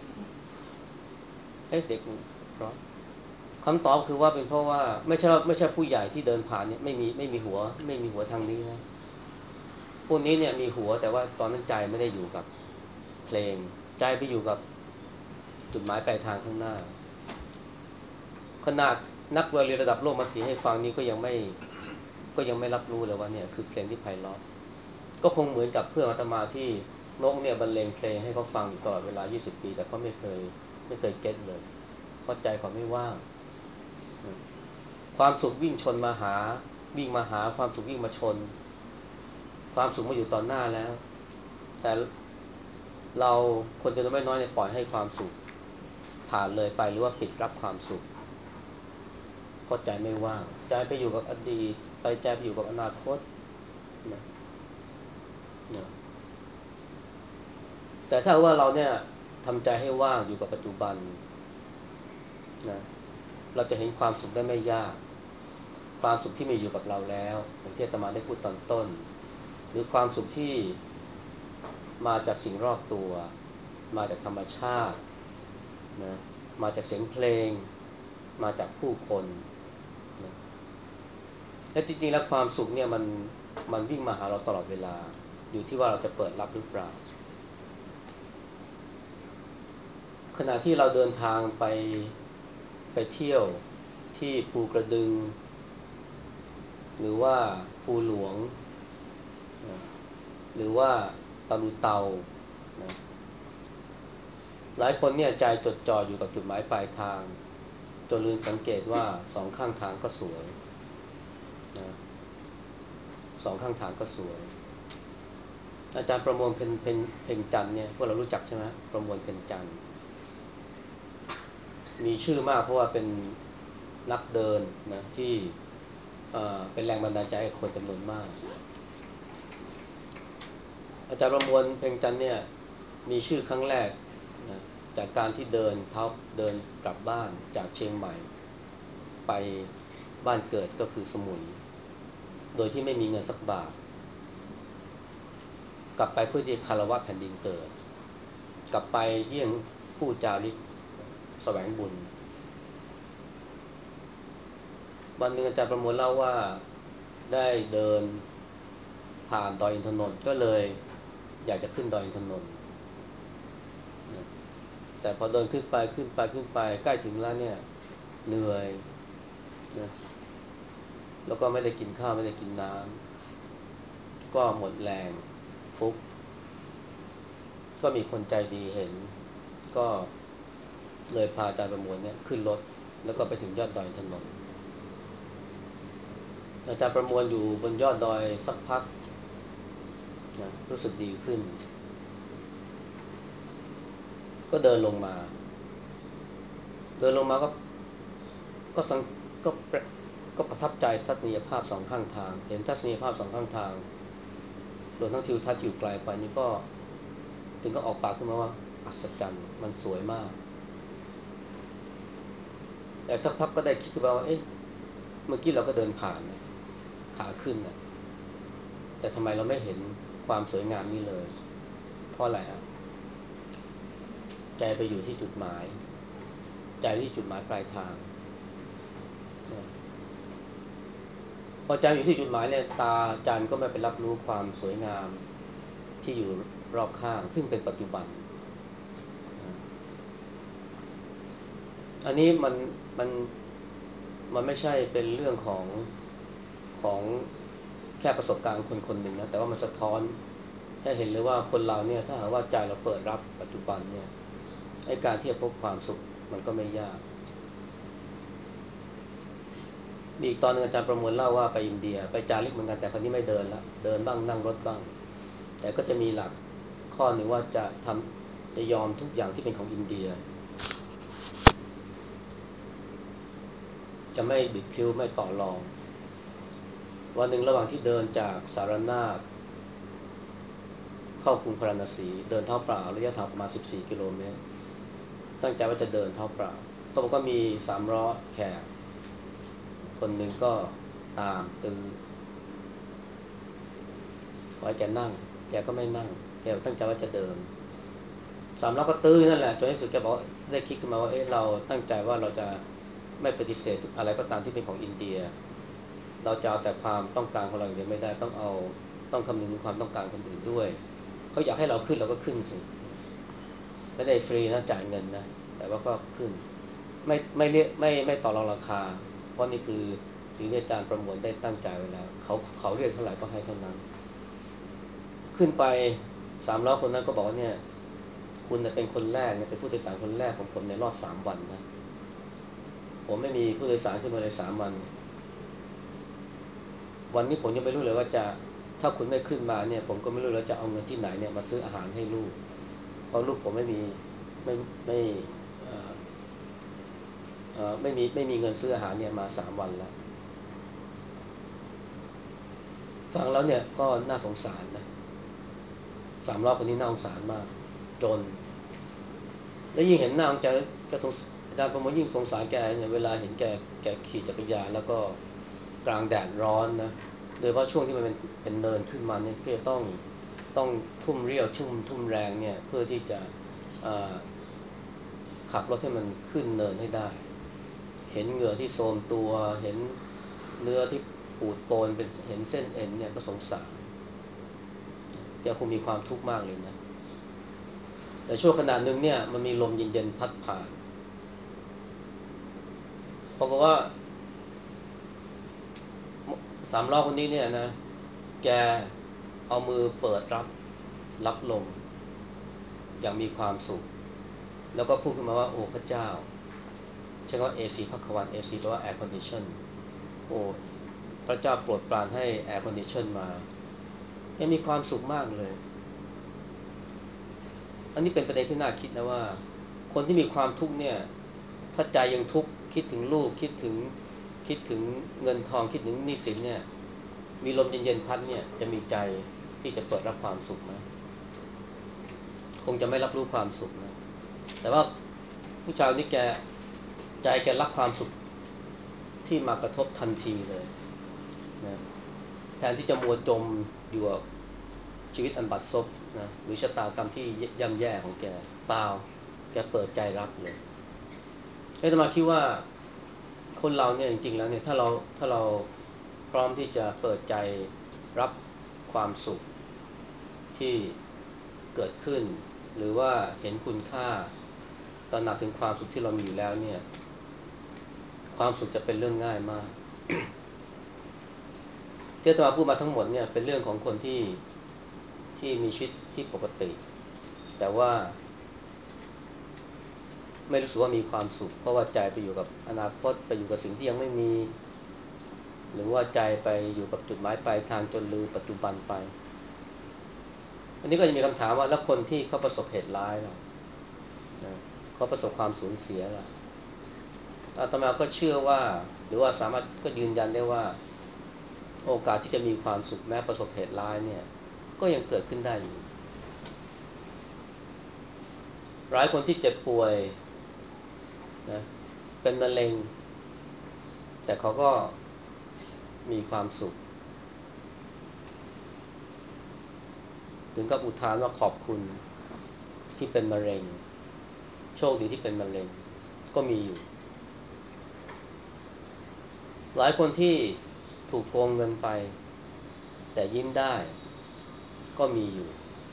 เอ๊ะเด็กเพราะคำตอบคือว่าเป็นเพราะว่าไม่ใช่ไม่ใช่ผู้ใหญ่ที่เดินผ่านเนี่ยไม่มีไม่มีหัวไม่มีหัวทางนี้นะพวกนี้เนี่ยมีหัวแต่ว่าตอนนั้นใจไม่ได้อยู่กับเพลงใจไปอยู่กับจุดหมายปลายทางข้างหน้าขนาดนักไวโอลินระดับโลกมาสีให้ฟังนี้ก็ยังไม่ก็ยังไม่รับรู้เลยว่าเนี่ยคือเพลงที่ไพเราะก็คงเหมือนกับเพื่อนอาตมาที่นกเนี่ยบรรเลงเพลงให้เขาฟังอยู่ตลอดเวลายี่สิบปีแต่เขาไม่เคยไม่เคยเก็ตเลยเพราะใจเขาไม่ว่างความสุขวิ่งชนมาหาวิ่งมาหาความสุขวิ่งมาชนความสุขมาอยู่ต่อหน้าแล้วแต่เราคนจำนวนไม่น้อยเนี่ยปล่อยให้ความสุขผ่านเลยไปหรือว่าปิดรับความสุขเพราะใจไม่ว่างใจไปอยู่กับอดีตไปใจไปอยู่กับอนาคตนะนะแต่ถ้าว่าเราเนี่ยทำใจให้ว่างอยู่กับปัจจุบันนะเราจะเห็นความสุขได้ไม่ยากความสุขที่มีอยู่กับเราแล้วอย่างที่อาตมาได้พูดตอนต้นหรือความสุขที่มาจากสิ่งรอบตัวมาจากธรรมชาตินะมาจากเสียงเพลงมาจากผู้คนนะและจริงๆแล้วความสุขเนี่ยมันมันวิ่งมาหาเราตลอดเวลาอยู่ที่ว่าเราจะเปิดรับหรือเปล่าขณะที่เราเดินทางไปไปเที่ยวที่ภูกระดึงหรือว่าภูหลวงนะหรือว่าตะลุเตานะหลายคนเนี่ยใจจดจ่ออยู่กับจุดหมายปลายทางจนลืมสังเกตว่าสองข้างทางก็สวยนะสองข้างทางก็สวยอาจารย์ประมวลเพ็ญเพ็ญเพ็ญจันทร์เนี่ยพวกเรารู้จักใช่ไหมประมวลเพ็ญจันทร์มีชื่อมากเพราะว่าเป็นนักเดินนะที่เอ่อเป็นแรงบันดาลใจให้คนจำนวนมากอาจารย์ประมวลเพ็ญจันทร์เนี่ยมีชื่อครั้งแรกนะจากการที่เดินเท้าเดินกลับบ้านจากเชียงใหม่ไปบ้านเกิดก็คือสมุยโดยที่ไม่มีเงินสักบาทกลับไปเพื่อที่คารวะแผ่นดินเกิดกลับไปเยี่ยงผู้จาริกแสวงบุญวันหนึ่งอาจารย์ประมวลเล่าว่าได้เดินผ่านดอยอินทนนท์ก็เลยอยากจะขึ้นดอยอินทนนท์แต่พอเดินขึ้นไปขึ้นไปขึ้นไปใกล้ถึงแล้วเนี่ยเหนื่อยนะแล้วก็ไม่ได้กินข้าวไม่ได้กินน้ำก็หมดแรงฟุบก็มีคนใจดีเห็นก็เลยพาอาจารย์ประมวลเนี่ยขึ้นรถแล้วก็ไปถึงยอดดอยอินทนนท์อาจารย์ประมวลอยู่บนยอดดอยสักพักนะรู้สึกดีขึ้นก็เดินลงมาเดินลงมาก็ก็สังก็ประก็ประทับใจทัศนียภาพสองข้างทางเห็นทัศนียภาพสองข้างทางรวมทั้งทิวทัศน์อยู่ไกลไปนี่ก็ถึงก็ออกปากขึ้นมาว่าอัศจรรย์มันสวยมากแต่สักพักก็ได้คิดขึ้นมาว่าเอ๊ะเมื่อกี้เราก็เดินผ่านนะขาขึ้นนะแต่ทำไมเราไม่เห็นความสวยงามนี้เลยเพราะอะไรฮะใจไปอยู่ที่จุดหมายใจที่จุดหมายปลายทางพอใจอยู่ที่จุดหมายเนี่ยตาจันก็ไม่ไปรับรู้ความสวยงามที่อยู่รอบข้างซึ่งเป็นปัจจุบันอันนี้มันมันมันไม่ใช่เป็นเรื่องของของแค่ประสบการณ์คนคนหนึ่งนะแต่ว่ามันสะท้อนให้เห็นเลยว่าคนเราเนี่ยถ้าหากว่าใจเราเปิดรับปัจจุบันเนี่ยไอ้การที่จะพบความสุขมันก็ไม่ยากมีอีกตอนนึงอาจารย์ประมวลเล่าว่าไปอินเดียไปจาริกเหมือนกันแต่คราวนี้ไม่เดินละเดินบ้างนั่งรถบ้างแต่ก็จะมีหลักข้อหนึ่งว่าจะทำจะยอมทุกอย่างที่เป็นของอินเดียจะไม่บิดพลิ้วไม่ต่อรองวันหนึ่งระหว่างที่เดินจากสารนาถเข้ากรุงพาราณสีเดินเท้าเปล่าระยะทางประมาณสิบสี่กิโลเมตรตั้งใจว่าจะเดินเท้าเปล่าก็บอกก็มีสามล้อแขกคนหนึ่งก็ตามตือขอให้แกนั่งแกก็ไม่นั่งแกตั้งใจว่าจะเดินสามล้อก็ตื้อนั่นแหละจนที่สุดแกบอกได้คิดขึ้นมาว่าเอ๊ะเราตั้งใจว่าเราจะไม่ปฏิเสธอะไรก็ตามที่เป็นของอินเดียเราจะเอาแต่ความต้องการของเราอย่างเดียวไม่ได้ต้องเอาต้องคำนึงถึงความต้องการคนอื่นด้วยเขาอยากให้เราขึ้นเราก็ขึ้นสิไม่ได้ฟรีนะจ่ายเงินนะแต่ว่าก็ขึ้นไม่ไม่เรียกไม่ไม่ต่อรองราคาเพราะนี่คือสิ่งที่อาจารย์ประมวลได้ตั้งใจไว้แล้วเขาเขาเรียกเท่าไหร่ก็ให้เท่านั้นขึ้นไปสามล้อคนนั้นก็บอกว่าเนี่ยคุณเป็นคนแรกเนี่ยเป็นผู้โดยสารคนแรกของผมในรอบสามวันนะผมไม่มีผู้โดยสารขึ้นมาในสามวันวันนี้ผมยังไม่รู้เลยว่าจะถ้าคุณไม่ขึ้นมาเนี่ยผมก็ไม่รู้แล้วจะเอาเงินที่ไหนเนี่ยมาซื้ออาหารให้ลูกเพราะลูกผมไม่มีไม่ไม่เอ่อเอ่อไม่มีไม่มีเงินซื้ออาหารเนี่ยมาสามวันแล้วฟังแล้วเนี่ยก็น่าสงสารนะสามรอบคนนี้น่าสงสารมากจนแล้วยิ่งเห็นหน้าของแกแกสงอาจารย์ประมวลยิ่งสงสารแกเนี่ยเวลาเห็นแกแกขี่จักรยานแล้วก็กลางแดดร้อนนะโดยเฉพาะช่วงที่มันเป็นเป็นเนินขึ้นมาเนี่ยก็จะต้องต้องทุ่มเรี่ยวทุ่มทุ่มแรงเนี่ยเพื่อที่จะขับรถให้มันขึ้นเนินให้ได้เห็นเหงื่อที่โทรมตัวเห็นเนื้อที่ปูดโปนเป็นเห็นเส้นเอ็นเนี่ยก็สงสารแกคงมีความทุกข์มากเลยนะแต่ช่วงขนาดนึงเนี่ยมันมีลมเย็นๆพัดผ่านปรากฏว่าสามล้อคนนี้เนี่ยนะแกเอามือเปิดรับรับลมอย่างมีความสุขแล้วก็พูดขึ้นมาว่าโอ้พระเจ้าใช้คำว่า เอ ซี พักวัน เอ ซี แปลว่า Air Condition โอ้พระเจ้าโปรดปรานให้ Air Condition มาแกมีความสุขมากเลยอันนี้เป็นประเด็นที่น่าคิดนะว่าคนที่มีความทุกข์เนี่ยถ้าใจยังทุกข์คิดถึงลูกคิดถึงคิดถึงเงินทองคิดถึงหนี้สินเนี่ยมีลมเย็นๆพัดเนี่ยจะมีใจที่จะเปิดรับความสุขไหมคงจะไม่รับรู้ความสุขนะแต่ว่าผู้ชายนี่แกใจแกรักความสุขที่มากระทบทันทีเลยนะแทนที่จะมัวจมอยู่กับชีวิตอันบัดซบนะหรือชะตากรรมที่ย่ำแย่ของแกเปล่าแกเปิดใจรับเลยอาตมาคิดว่าคนเราเนี่ยจริงๆแล้วเนี่ยถ้าเราถ้าเราพร้อมที่จะเปิดใจรับความสุขที่เกิดขึ้นหรือว่าเห็นคุณค่าตระหนักถึงความสุขที่เรามีอยู่แล้วเนี่ยความสุขจะเป็นเรื่องง่ายมากที่อาตมาพูดมาทั้งหมดเนี่ยเป็นเรื่องของคนที่ที่มีชีวิตที่ปกติแต่ว่าไม่รู้สึกว่ามีความสุขเพราะว่าใจไปอยู่กับอนาคตไปอยู่กับสิ่งที่ยังไม่มีหรือว่าใจไปอยู่กับจุดหมายปลายทางจนลืมปัจจุบันไปอันนี้ก็จะมีคำถามว่าแล้วคนที่เขาประสบเหตุร้ายล่ะนะเขาประสบความสูญเสียล่ะอาตมาก็เชื่อว่าหรือว่าสามารถก็ยืนยันได้ว่าโอกาสที่จะมีความสุขแม้ประสบเหตุร้ายเนี่ยก็ยังเกิดขึ้นได้อยู่หลายคนที่เจ็บป่วยนะเป็นมะเร็งแต่เขาก็มีความสุขถึงกับอุทานว่าขอบคุณที่เป็นมะเร็งโชคดีที่เป็นมะเร็งก็มีอยู่หลายคนที่ถูกโกงเงินไปแต่ยิ้มได้ก็มีอยู่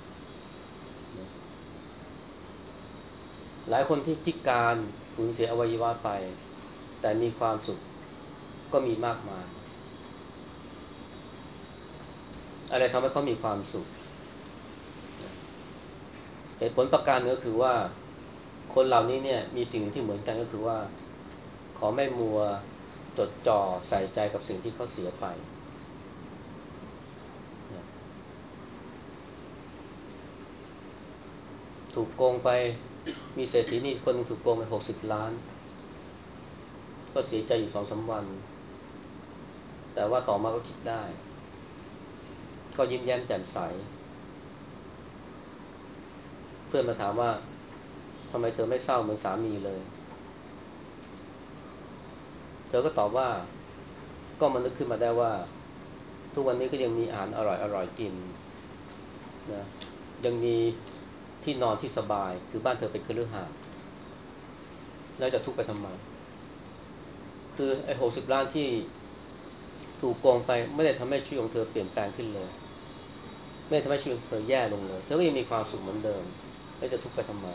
หลายคนที่พิการสูญเสียอวัยวะไปแต่มีความสุขก็มีมากมายอะไรทำให้เขามีความสุขเหตุผลประการหนึ่งก็คือว่าคนเหล่านี้เนี่ยมีสิ่งที่เหมือนกันก็คือว่าขอไม่มัวจดจ่อใส่ใจกับสิ่งที่เขาเสียไปถูกโกงไปมีเศรษฐีนี่คนนึงถูกโกงไปหกสิบล้านก็เสียใจอยู่สองสามวันแต่ว่าต่อมาก็คิดได้ก็ยิ้มแย้มแจ่มใสเพื่อนมาถามว่าทำไมเธอไม่เศร้าเหมือนสามีเลยเธอก็ตอบว่าก็มันนึกขึ้นมาได้ว่าทุกวันนี้ก็ยังมีอาหารอร่อยอร่อยกินนะยังมีที่นอนที่สบายคือบ้านเธอเป็นคฤหาสน์แล้วจะทุกข์ไปทำไมคือไอ้หกสิบล้านที่ถูกโกงไปไม่ได้ทำให้ชีวิตของเธอเปลี่ยนแปลงขึ้นเลยไม่ได้ทำให้ชีวิตของเธอแย่ลงเลยเธอก็ยังมีความสุขเหมือนเดิมแล้วจะทุกข์ไปทำไม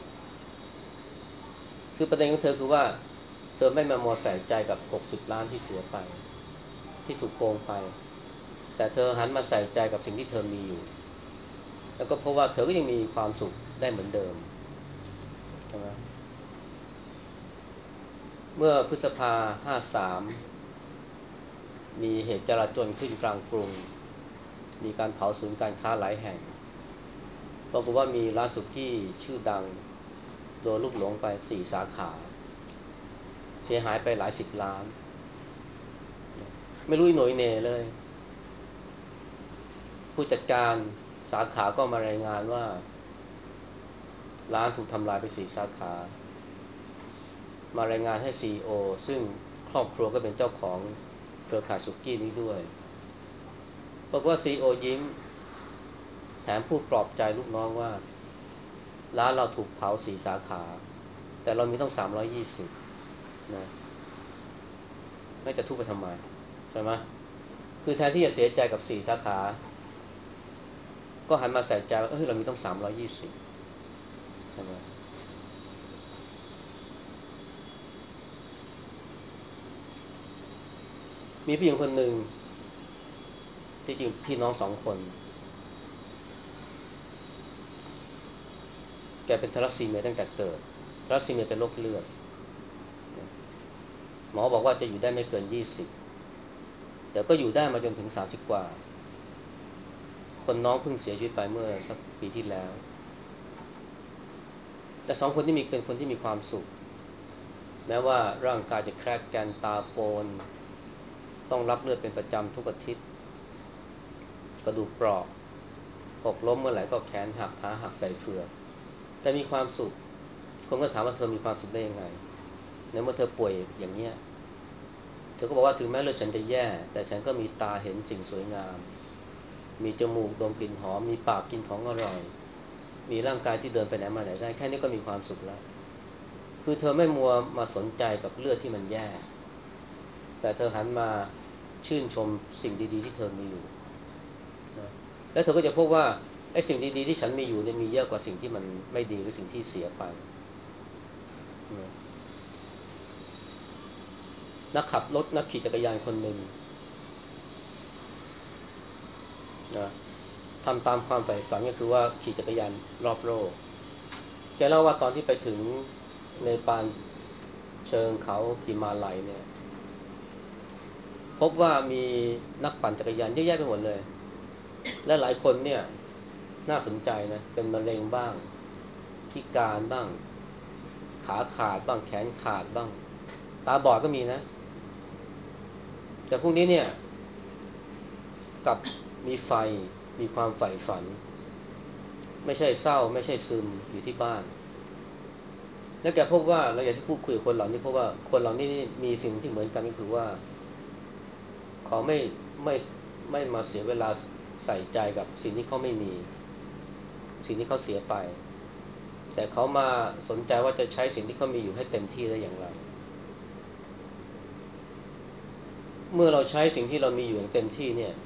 คือประเด็นของเธอคือว่าเธอไม่มามัวใส่ใจกับหกสิบล้านที่เสียไปที่ถูกโกงไปแต่เธอหันมาใส่ใจกับสิ่งที่เธอมีอยู่แล้วก็เพราะว่าเธอก็ยังมีความสุขได้เหมือนเดิมใช่ไหมเมื่อพฤษภาห้าสามมีเหตุจลาจลขึ้นกลางกรุงมีการเผาศูนย์การค้าหลายแห่งปรากฏว่ามีร้านสุกี้ชื่อดังโดนลูกหลงไปสี่สาขาเสียหายไปหลายสิบล้านไม่รู้หน่วยเน่เลยผู้จัดการสาขาก็มารายงานว่าร้านถูกทำลายไปสี่สาขามารายงานให้ ซี อี โอ ซึ่งครอบครัวก็เป็นเจ้าของเครือข่ายสุกี้นี้ด้วยบอกว่า ซี อี โอ ยิ้มแถมพูดปลอบใจลูกน้องว่าร้านเราถูกเผาสี่สาขาแต่เรามีต้องสามร้อยยี่สิบนะไม่จะทุกข์ไปทำไมใช่ไหมคือแทนที่จะเสียใจกับสี่สาขาก็หันมาใส่ใจว่าเออเรามีต้องสามร้อยยี่สิบใช่ไหมมีผู้หญิงคนหนึ่งที่จริงพี่น้องสองคนแกเป็นทาลัสซีเมียตั้งแต่เกิดทาลัสซีเมียเป็นโรคเลือดหมอบอกว่าจะอยู่ได้ไม่เกินยี่สิบแต่ก็อยู่ได้มาจนถึงสามสิบกว่าคนน้องเพิ่งเสียชีวิตไปเมื่อสักปีที่แล้วแต่สองคนที่มีเป็นคนที่มีความสุขแม้ว่าร่างกายจะแคร็กแกนตาโปนต้องรับเลือดเป็นประจำทุกอาทิตย์กระดูกเปราะหกล้มเมื่อไหร่ก็แขนหักขาหักใส่เฟือกแต่มีความสุขคนก็ถามว่าเธอมีความสุขได้ยังไงในเมื่อเธอป่วยอย่างเนี้ยเธอก็บอกว่าถึงแม้เลือดฉันจะแย่แต่ฉันก็มีตาเห็นสิ่งสวยงามมีจมูกดมกลิ่นหอมมีปากกินของอร่อยมีร่างกายที่เดินไปไหนมาไหนได้แค่นี้ก็มีความสุขแล้วคือเธอไม่มัวมาสนใจกับเลือดที่มันแย่แต่เธอหันมาชื่นชมสิ่งดีๆที่เธอมีอยู่นะแล้วเธอก็จะพบว่าไอ้สิ่งดีๆที่ฉันมีอยู่เนี่ยมีเยอะกว่าสิ่งที่มันไม่ดีหรือสิ่งที่เสียไปนะนักขับรถนักขี่จักรยานคนหนึ่งนะทำตามความใฝ่ฝันก็คือว่าขี่จักรยานรอบโลกแกเล่าว่าตอนที่ไปถึงในปานเชิงเขาหิมาลัยเนี่ยพบว่ามีนักปั่นจักรยานเยอะแยะไปหมดเลยและหลายคนเนี่ยน่าสนใจนะเป็นมะเร็งบ้างพิการบ้างขาขาดบ้างแขนขาดบ้างตาบอดก็มีนะแต่พวกนี้เนี่ยกลับมีไฟมีความใฝ่ฝันไม่ใช่เศร้าไม่ใช่ซึมอยู่ที่บ้านแล้วแกพบว่าเราอยากที่พูดคุยกับคนเหล่านี้เพราะว่าคนเหล่านี้มีสิ่งที่เหมือนกันก็คือว่าเขาไม่ไม่ไม่มาเสียเวลาใส่ใจกับสิ่งที่เขาไม่มีสิ่งที่เขาเสียไปแต่เขามาสนใจว่าจะใช้สิ่งที่เขามีอยู่ให้เต็มที่ได้อย่างไรเมื่อเราใช้สิ่งที่เรามีอยู่อย่างเต็มที่เนี่ย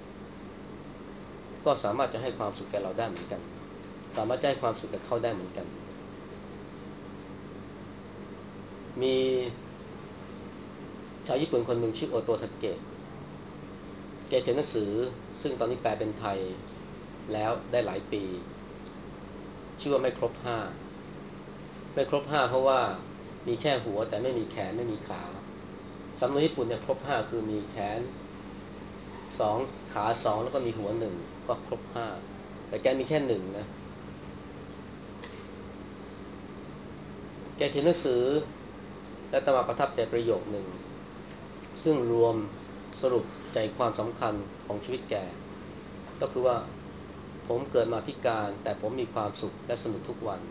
ก็สามารถจะให้ความสุขแก่เราได้เหมือนกันสามารถจะให้ความสุขแก่เขาได้เหมือนกันมีชาวญี่ปุ่นคนหนึ่งชื่อโอโตทาเกะแกเขียนหนังสือซึ่งตอนนี้แปลเป็นไทยแล้วได้หลายปีชื่อว่าไม่ครบห้าไม่ครบห้าเพราะว่ามีแค่หัวแต่ไม่มีแขนไม่มีขาสำนวนญี่ปุ่นเนี่ยครบห้าคือมีแขนสองขาสองแล้วก็มีหัวหนึ่งก็ครบห้าแต่แกมีแค่หนึ่งนะแกเขียนหนังสือและตมาประทับใจประโยคหนึ่งซึ่งรวมสรุปใจความสำคัญของชีวิตแกก็คือว่าผมเกิดมาพิการแต่ผมมีความสุขและสนุกทุกวัน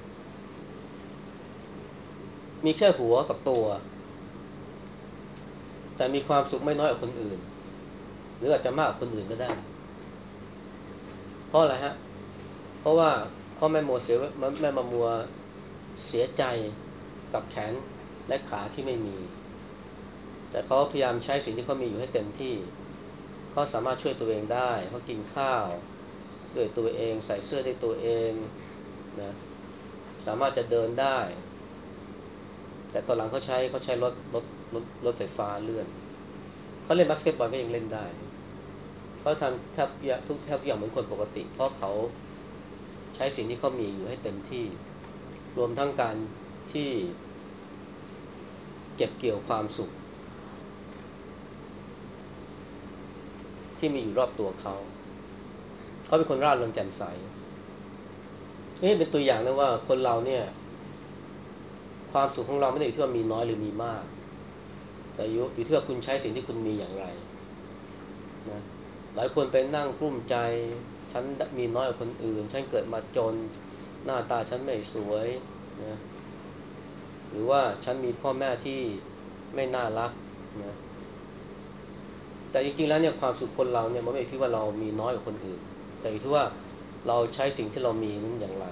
มีแค่หัวกับตัวแต่มีความสุขไม่น้อยกว่าคนอื่นหรืออาจจะมากกว่าคนอื่นก็ได้เพราะอะไรฮะเพราะว่าเขาไม่มัวเสียไม่มามัวเสียใจกับแขนและขาที่ไม่มีแต่เขาพยายามใช้สิ่งที่เขามีอยู่ให้เต็มที่เขาสามารถช่วยตัวเองได้เขากินข้าวด้วยตัวเองใส่เสื้อได้ตัวเองนะสามารถจะเดินได้แต่ตอนหลังเขาใช้เขาใช้รถรถรถรถไฟฟ้าเลื่อนเขาเล่นบาสเกตบอลก็ยังเล่นได้เขาทำแทบทุกแทบอย่างเหมือนคนปกติเพราะเขาใช้สิ่งที่เขามีอยู่ให้เต็มที่รวมทั้งการที่เก็บเกี่ยวความสุขที่มีอยู่รอบตัวเขาเขาเป็นคนร่าเริงแจ่มใสนี่เป็นตัวอย่างนะว่าคนเราเนี่ยความสุขของเราไม่ได้อยู่ที่ว่ามีน้อยหรือมีมากแต่อยู่อยู่ที่ว่าคุณใช้สิ่งที่คุณมีอย่างไรนะหลายคนไปนั่งกลุ้มใจฉันมีน้อยกว่าคนอื่นฉันเกิดมาจนหน้าตาฉันไม่สวยนะหรือว่าฉันมีพ่อแม่ที่ไม่น่ารักนะแต่จริงๆแล้วเนี่ยความสุขคนเราเนี่ยมันไม่ได้ที่ว่าเรามีน้อยกว่าคนอื่นแต่อยู่ที่ว่าเราใช้สิ่งที่เรามีนั้นอย่างไร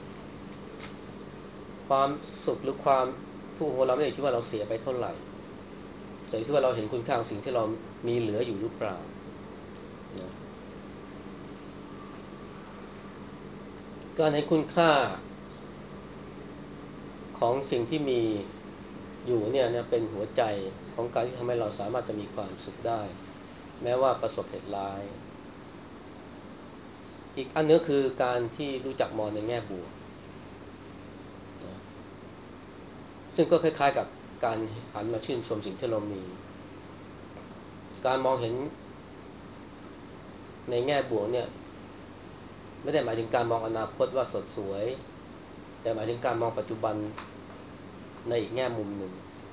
ความสุขหรือความทุกข์ของเราไม่ได้อยู่ที่ว่าเราเสียไปเท่าไหร่แต่อยู่ที่ว่าเราเห็นคุณค่าของสิ่งที่เรามีเหลืออยู่หรือเปล่านะการเห็นคุณค่าของสิ่งที่มีอยู่เนี่ยเนี่ยเป็นหัวใจของการที่ทำให้เราสามารถจะมีความสุขได้แม้ว่าประสบเหตุร้ายอีกอันนึงคือการที่รู้จักมองในแง่บวกนะซึ่งก็คล้ายๆกับการหันมาชื่นชมสิ่งที่เรามีการมองเห็นในแง่บวกเนี่ยไม่ได้หมายถึงการมองอนาคตว่าสดสวยแต่หมายถึงการมองปัจจุบันในอีกแง่มุมหนึ่ง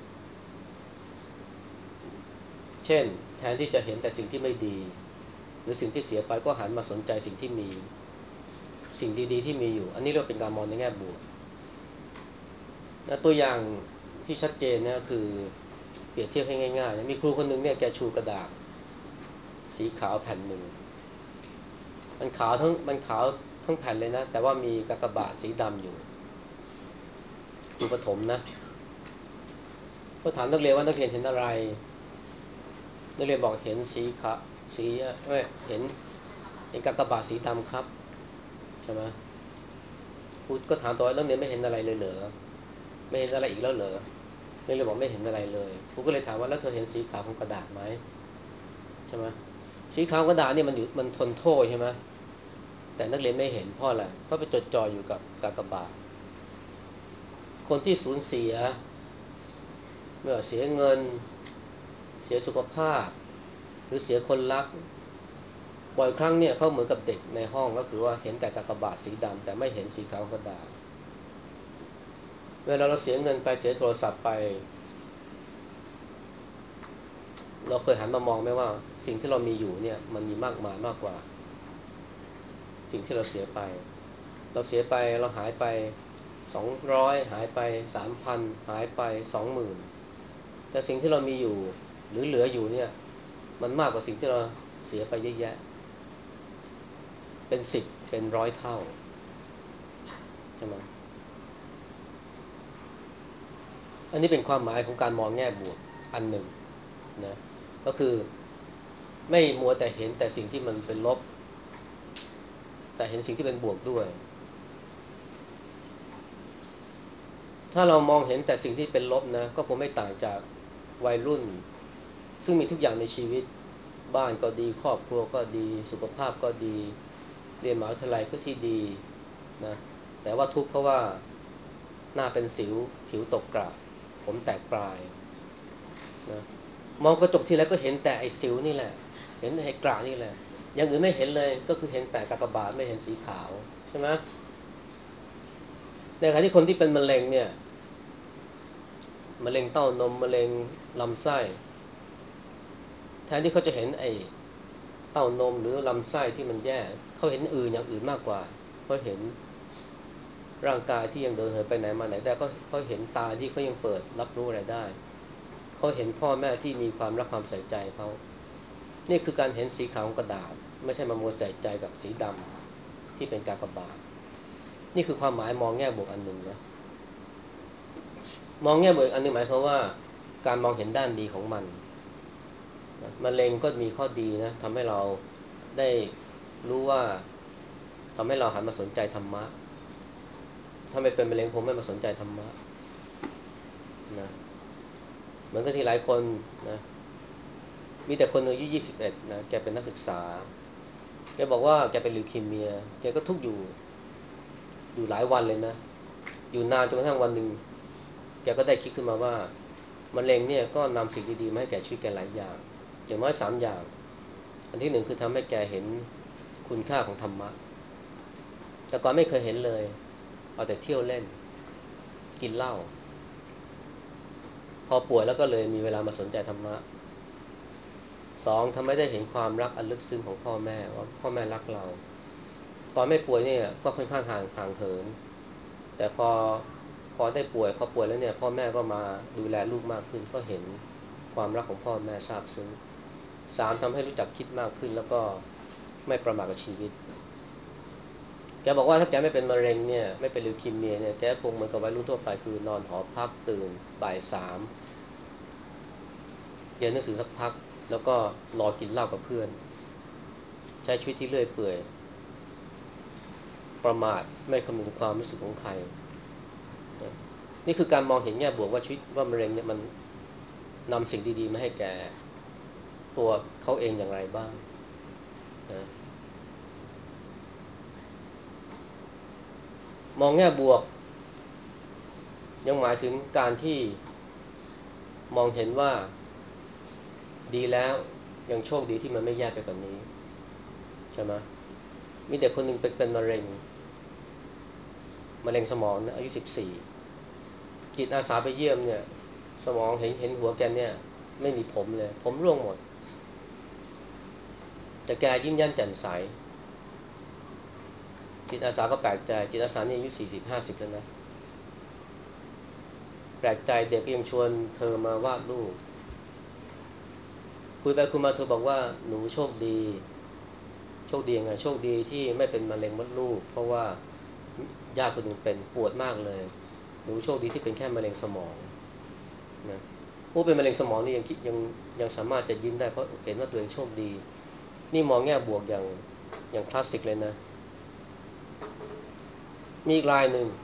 เช่นแทนที่จะเห็นแต่สิ่งที่ไม่ดีหรือสิ่งที่เสียไปก็หันมาสนใจสิ่งที่มีสิ่งดีๆที่มีอยู่อันนี้เรียกเป็นการมองในแง่บวกและตัวอย่างที่ชัดเจนเนี่ยคือเปรียบเทียบให้ง่ายๆนะมีครูคนหนึ่งเนี่ยแกชูกระดาษสีขาวแผ่นหนึ่งมันขาวทั้งมันขาวทั้งแผ่นเลยนะแต่ว่ามีกากบาทสีดำอยู่ครูประถมนะก็ถามนักเรียนว่านักเรียนเห็นอะไรนักเรียนบอกเห็นสีขาวสีเอ้ยเห็นเห็นกากบาทสีดำครับใช่ไหมครูก็ถามต่อว่านักเรียนไม่เห็นอะไรเลยเหรอไม่เห็นอะไรอีกแล้วเหรอนักเรียนบอกไม่เห็นอะไรเลยครูก็เลยถามว่าแล้วเธอเห็นสีขาวของกระดาษไหมใช่ไหมสีขาวกระดาษเนี่ยมันอยู่มันทนโทษใช่ไหมแต่นักเรียนไม่เห็นเพราะอะไรเพราะไปจดจ่ออยู่กับกากบาทคนที่สูญเสียเมื่อเสียเงินเสียสุขภาพหรือเสียคนรักบ่อยครั้งเนี่ยเขาเหมือนกับเด็กในห้องก็คือว่าเห็นแต่กากบาทสีดำแต่ไม่เห็นสีขาวกระดาษเวลาเราเสียเงินไปเสียโทรศัพท์ไปเราเคยหันมามองไหมว่าสิ่งที่เรามีอยู่เนี่ยมันมีมากมายมากกว่าสิ่งที่เราเสียไปเราเสียไปเราหายไปสองร้อยหายไปสามพันหายไปสองหมื่นแต่สิ่งที่เรามีอยู่หรือเหลืออยู่เนี่ยมันมากกว่าสิ่งที่เราเสียไปเยอะแยะเป็นสิบเป็นร้อยเท่าใช่ไหมอันนี้เป็นความหมายของการมองแง่บวกอันหนึ่งนะก็คือไม่มัวแต่เห็นแต่สิ่งที่มันเป็นลบแต่เห็นสิ่งที่เป็นบวกด้วยถ้าเรามองเห็นแต่สิ่งที่เป็นลบนะก็คงไม่ต่างจากวัยรุ่นซึ่งมีทุกอย่างในชีวิตบ้านก็ดีครอบครัวก็ดีสุขภาพก็ดีเรียนมหาวิทยาลัยก็ที่ดีนะแต่ว่าทุกข์เพราะว่าหน้าเป็นสิวผิวตกกระผมแตกปลายนะมองกระจกทีไรก็เห็นแต่ไอ้สิวนี่แหละเห็นไอ้กระนี่แหละอย่างอื่นไม่เห็นเลยก็คือเห็นแต่กากบาทไม่เห็นสีขาวใช่ไหมในขณะที่คนที่เป็นมะเร็งเนี่ยมะเร็งเต้านมมะเร็งลำไส้แทนที่เขาจะเห็นไอ้เต้านมหรือลำไส้ที่มันแย่เขาเห็นอื่นอย่างอื่นมากกว่าเขาเห็นร่างกายที่ยังเดินเหินไปไหนมาไหนได้เขาเขาเห็นตาที่เขายังเปิดรับรู้อะไรได้เขาเห็นพ่อแม่ที่มีความรักความใส่ใจเขานี่คือการเห็นสีขาวของกระดาษไม่ใช่มามัวใส่ใจกับสีดำที่เป็นกากบาทนี่คือความหมายมองแง่บวกอันหนึ่งนะมองแง่บวกอันหนึ่งหมายความว่าการมองเห็นด้านดีของมันมะเร็งก็มีข้อดีนะทำให้เราได้รู้ว่าทำให้เราหันมาสนใจธรรมะถ้าไม่เป็นมะเร็งผมไม่มาสนใจธรรมะนะเหมือนกับที่หลายคนนะมีแต่คนอายุยี่สิบเอ็ดนะแกเป็นนักศึกษาแกบอกว่าแกเป็นลิวคีเมียแกก็ทุกข์อยู่อยู่หลายวันเลยนะอยู่นานจนกระทั่งวันหนึ่งแกก็ได้คิดขึ้นมาว่ามะเร็งเนี่ยก็นำสิ่งดีๆมาให้แก่ชีวิตแกหลายอย่างอย่างน้อยสามอย่างอันที่หนึ่งคือทำให้แกเห็นคุณค่าของธรรมะแต่ก่อนไม่เคยเห็นเลยเอาแต่เที่ยวเล่นกินเหล้าพอป่วยแล้วก็เลยมีเวลามาสนใจธรรมะสองทำให้ได้เห็นความรักอันลึกซึ้งของพ่อแม่ว่าพ่อแม่รักเราตอนไม่ป่วยเนี่ยก็ค่อนข้างห่างห่างเหินแต่พอพอได้ป่วยพอป่วยแล้วเนี่ยพ่อแม่ก็มาดูแลลูกมากขึ้นก็เห็นความรักของพ่อแม่ซาบซึ้งสามทำให้รู้จักคิดมากขึ้นแล้วก็ไม่ประมาทกับชีวิตแกบอกว่าถ้าแกไม่เป็นมะเร็งเนี่ยไม่เป็นลิวคีเมียเนี่ยแกคงเหมือนกับวัยรุ่นทั่วไปคือนอนหอพักตื่นบ่ายสามเรียนหนังสือสักพักแล้วก็รอกินเหล้ากับเพื่อนใช้ชีวิตที่เลื่อยเปื่อยประมาทไม่คำนึงถึงความรู้สึกของใครนี่คือการมองเห็นแง่บวกว่าชีวิตว่ามะเร็งเนี่ยมันนำสิ่งดีๆมาให้แก่ตัวเขาเองอย่างไรบ้างนะมองแง่บวกยังหมายถึงการที่มองเห็นว่าดีแล้วยังโชคดีที่มันไม่แย่ไปกว่านี้ใช่ไหมมีเด็กคนหนึ่งเป็นเป็นมะเร็งมะเร็งสมองนะอายุสิบสี่จิตอาสาไปเยี่ยมเนี่ยสมองเห็นเห็นหัวแกเนี่ยไม่มีผมเลยผมร่วงหมดแต่แกยิ้มแย้มแจ่มใสจิตอาสาก็แปลกใจจิตอาสานี่อายุสี่สิบห้าสิบแล้วนะแปลกใจเด็กก็ยังชวนเธอมาวาดรูปคุยไปคุยมาเธอบอกว่าหนูโชคดีโชคดียังไงโชคดีที่ไม่เป็นมะเร็งมดลูกเพราะว่าญาติคนหนึ่งเป็นปวดมากเลยหนูโชคดีที่เป็นแค่มะเร็งสมองนะผู้เป็นมะเร็งสมองนี่ยังคิดยังยังสามารถจะยิ้มได้เพราะเห็นว่าตัวเองโชคดีนี่มองแง่บวกอย่างอย่างคลาสสิกเลยนะมีอีกรายหนึ่ง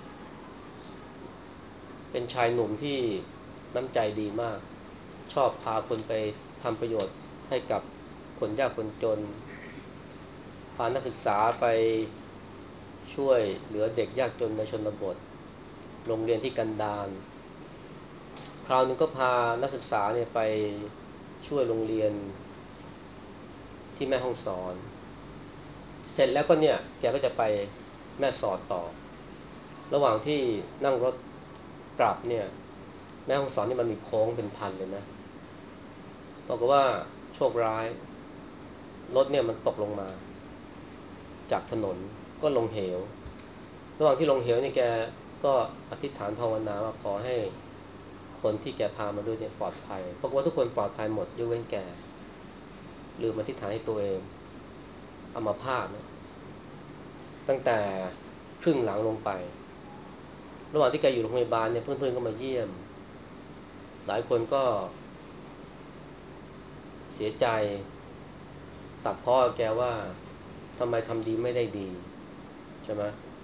เป็นชายหนุ่มที่น้ำใจดีมากชอบพาคนไปทำประโยชน์ให้กับคนยากคนจนพานักศึกษาไปช่วยเหลือเด็กยากจนในชนบทโรงเรียนที่กันดารคราวหนึงก็พานักศึกษาเนี่ยไปช่วยโรงเรียนที่แม่ฮ่องสอนเสร็จแล้วก็เนี่ยแกก็จะไปแม่สอดต่อระหว่างที่นั่งรถกลับเนี่ยแม่ฮ่องสอนนี่มันมีโค้งเป็นพันเลยนะบอกว่าโชคร้ายรถเนี่ยมันตกลงมาจากถนนก็ลงเหวระหว่างที่ลงเหวนี่แกก็อธิษฐานภาวนาว่าขอให้คนที่แกพามาด้วยเนี่ยปลอดภัยปรากฏว่าทุกคนปลอดภัยหมดยกเว้นแกลืมอธิษฐานให้ตัวเองอัมพาตนะตั้งแต่ครึ่งหลังลงไประหว่างที่แกอยู่โรงพยาบาลเนี่ยเพื่อนๆก็มาเยี่ยมหลายคนก็เสียใจตัดพ้อแกว่าทำไมทำดีไม่ได้ดีใช่ไหม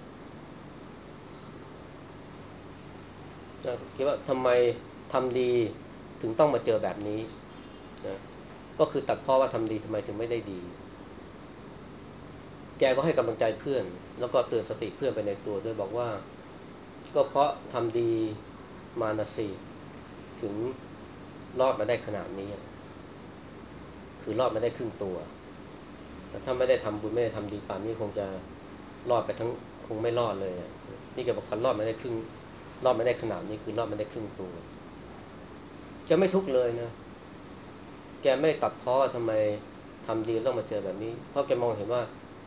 คิดว่าทำไมทำดีถึงต้องมาเจอแบบนี้นะก็คือตัดพ้อว่าทำดีทำไมถึงไม่ได้ดีแกก็ให้กำลังใจเพื่อนแล้วก็เตือนสติเพื่อนไปในตัวด้วยบอกว่าก็เพราะทำดีมานะสิถึงรอดมาได้ขนาดนี้คือรอดมาได้ครึ่งตัวแต่ถ้าไม่ได้ทำบุญไม่ได้ทำดีป่านนี้คงจะรอดไปทั้งคงไม่รอดเลยนี่แกบอกคันรอดมาได้ครึ่งรอดมาได้ขนาดนี้คือรอดมาได้ครึ่งตัวแกไม่ทุกข์เลยนะแกไม่ตัดพ้อทำไมทำดีต้องมาเจอแบบนี้เพราะแกมองเห็นว่า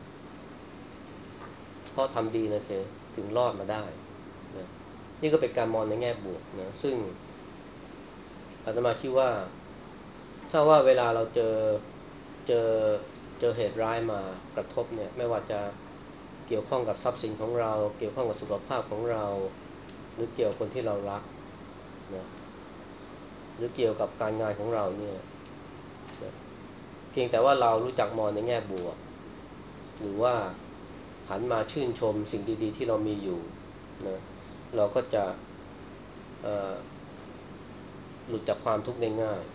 เพราะทำดีนะเซถึงรอดมาได้นะนี่ก็เป็นการมองในแง่บวกนะซึ่งอาตมาคิดว่าถ้าว่าเวลาเราเจอเจอเจอเหตุร้ายมากระทบเนี่ยไม่ว่าจะเกี่ยวข้องกับทรัพย์สินของเราเกี่ยวข้องกับสุขภาพของเราหรือเกี่ยวกับคนที่เรารักนะหรือเกี่ยวกับการงานของเราเนี่ยนะเพียงแต่ว่าเรารู้จักมองในแง่บวกหรือว่าหันมาชื่นชมสิ่งดีๆที่เรามีอยู่นะเราก็จะหลุดจากความทุกข์ได้ง่าย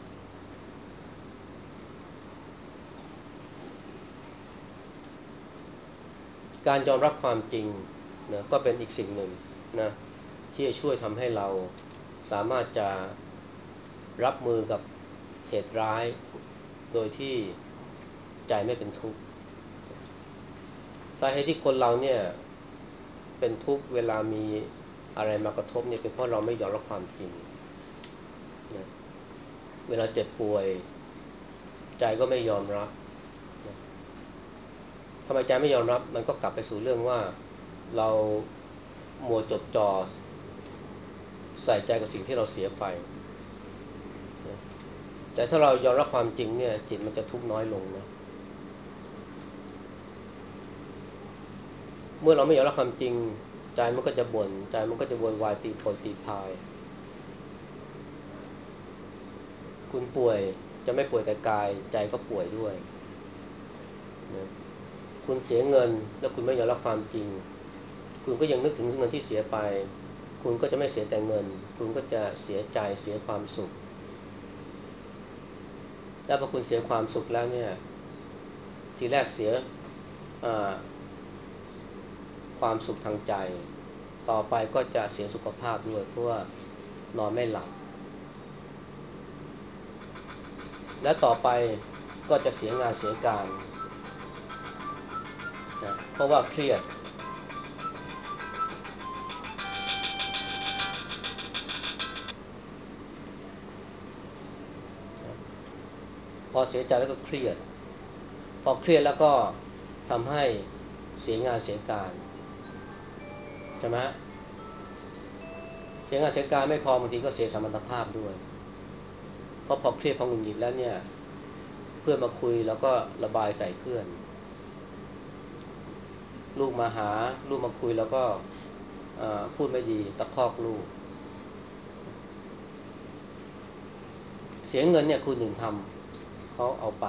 การยอมรับความจริงนะก็เป็นอีกสิ่งหนึ่งนะที่จะช่วยทำให้เราสามารถจะรับมือกับเหตุร้ายโดยที่ใจไม่เป็นทุกข์สาเหตุที่คนเราเนี่ยเป็นทุกข์เวลามีอะไรมากระทบเนี่ยเป็นเพราะเราไม่ยอมรับความจริงนะเวลาเจ็บป่วยใจก็ไม่ยอมรับนะทำไมใจไม่ยอมรับมันก็กลับไปสู่เรื่องว่าเรามัวจดจ่อใส่ใจกับสิ่งที่เราเสียไปนะแต่ถ้าเรายอมรับความจริงเนี่ยจิตมันจะทุกข์น้อยลงนะเมื่อเราไม่ยอมรับความจริงใจมันก็จะบ่นใจมันก็จะโวยวายตีโพยตีพายคุณป่วยจะไม่ป่วยแต่กายใจก็ป่วยด้วยนะคุณเสียเงินแล้วคุณไม่ยอมรับความจริงคุณก็ยังนึกถึงเงินที่เสียไปคุณก็จะไม่เสียแต่เงินคุณก็จะเสียใจเสียความสุขแล้วพอคุณเสียความสุขแล้วเนี่ยทีแรกเสียความสุขทางใจต่อไปก็จะเสียสุขภาพด้วยเพราะว่านอนไม่หลับและต่อไปก็จะเสียงานเสียการนะเพราะว่าเครียดนะพอเสียใจแล้วก็เครียดพอเครียดแล้วก็ทำให้เสียงานเสียการใช่ไหมเสียงานเสียการไม่พอบางทีก็เสียสมรรถภาพด้วยเพราะพอเครียดพอหงุดหงิดแล้วเนี่ยเพื่อนมาคุยแล้วก็ระบายใส่เพื่อนลูกมาหาลูกมาคุยแล้วก็พูดไม่ดีตะคอกลูกเสียเงินเนี่ยคุณหนึ่งทำเขาเอาไป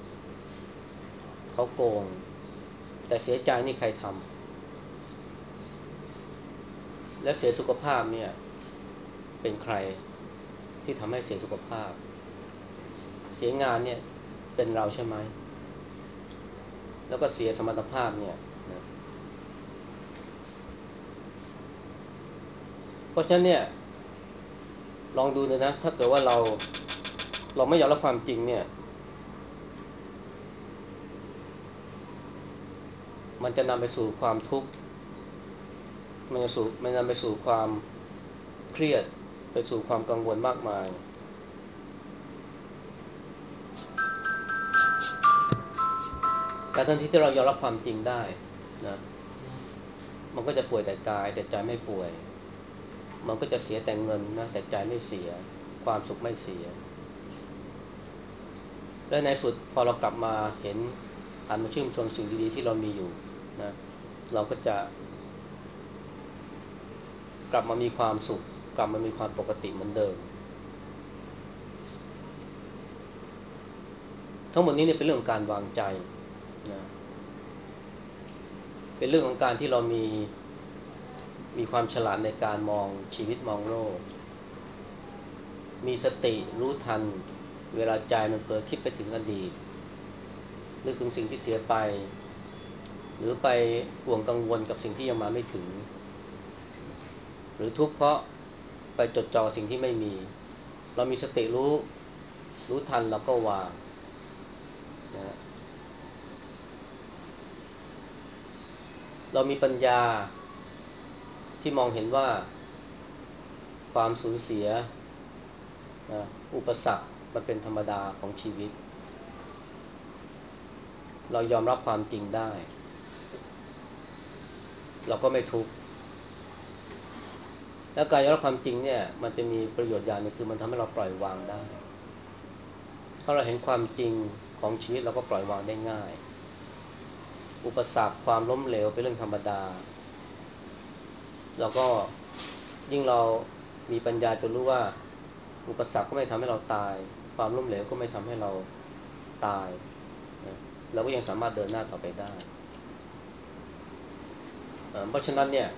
เขาโกงแต่เสียใจนี่ใครทำและเสียสุขภาพเนี่ยเป็นใครที่ทำให้เสียสุขภาพเสียงานเนี่ยเป็นเราใช่ไหมแล้วก็เสียสมรรถภาพเนี่ยนะเพราะฉะนั้นเนี่ยลองดูเลยนะถ้าเกิดว่าเราเราไม่ยอมรับความจริงเนี่ยมันจะนำไปสู่ความทุกข์มันจะสู่มันนำไปสู่ความเครียดไปสู่ความกังวลมากมายแต่ทันทีที่เรายอมรับความจริงได้นะมันก็จะป่วยแต่กายแต่ใจไม่ป่วยมันก็จะเสียแต่เงินนะแต่ใจไม่เสียความสุขไม่เสียและในสุดพอเรากลับมาเห็นหันมาชื่นชมสิ่งดีๆที่เรามีอยู่นะเราก็จะกลับมามีความสุขกลับมามีความปกติเหมือนเดิมทั้งหมดนี้เนี่ยเป็นเรื่องของการวางใจนะเป็นเรื่องของการที่เรามีมีความฉลาดในการมองชีวิตมองโลกมีสติรู้ทันเวลาใจมันเผลอคิดไปถึงอดีตนึกถึงสิ่งที่เสียไปหรือไปห่วงกังวลกับสิ่งที่ยังมาไม่ถึงหรือทุกข์เพราะไปจดจ่อสิ่งที่ไม่มีเรามีสติรู้รู้ทันแล้วก็วางนะเรามีปัญญาที่มองเห็นว่าความสูญเสียนะอุปสรรคมันเป็นธรรมดาของชีวิตเรายอมรับความจริงได้เราก็ไม่ทุกข์แล้วการยอมรับความจริงเนี่ยมันจะมีประโยชน์อย่างนึงคือมันทำให้เราปล่อยวางได้ถ้าเราเห็นความจริงของชีวิตเราก็ปล่อยวางได้ง่ายอุปสรรคความล้มเหลวเป็นเรื่องธรรมดาแล้วก็ยิ่งเรามีปัญญาจะรู้ว่าอุปสรรคก็ไม่ทำให้เราตายความล้มเหลวก็ไม่ทำให้เราตายนะเราก็ยังสามารถเดินหน้าต่อไปได้เพราะฉะนั้นเนี่ย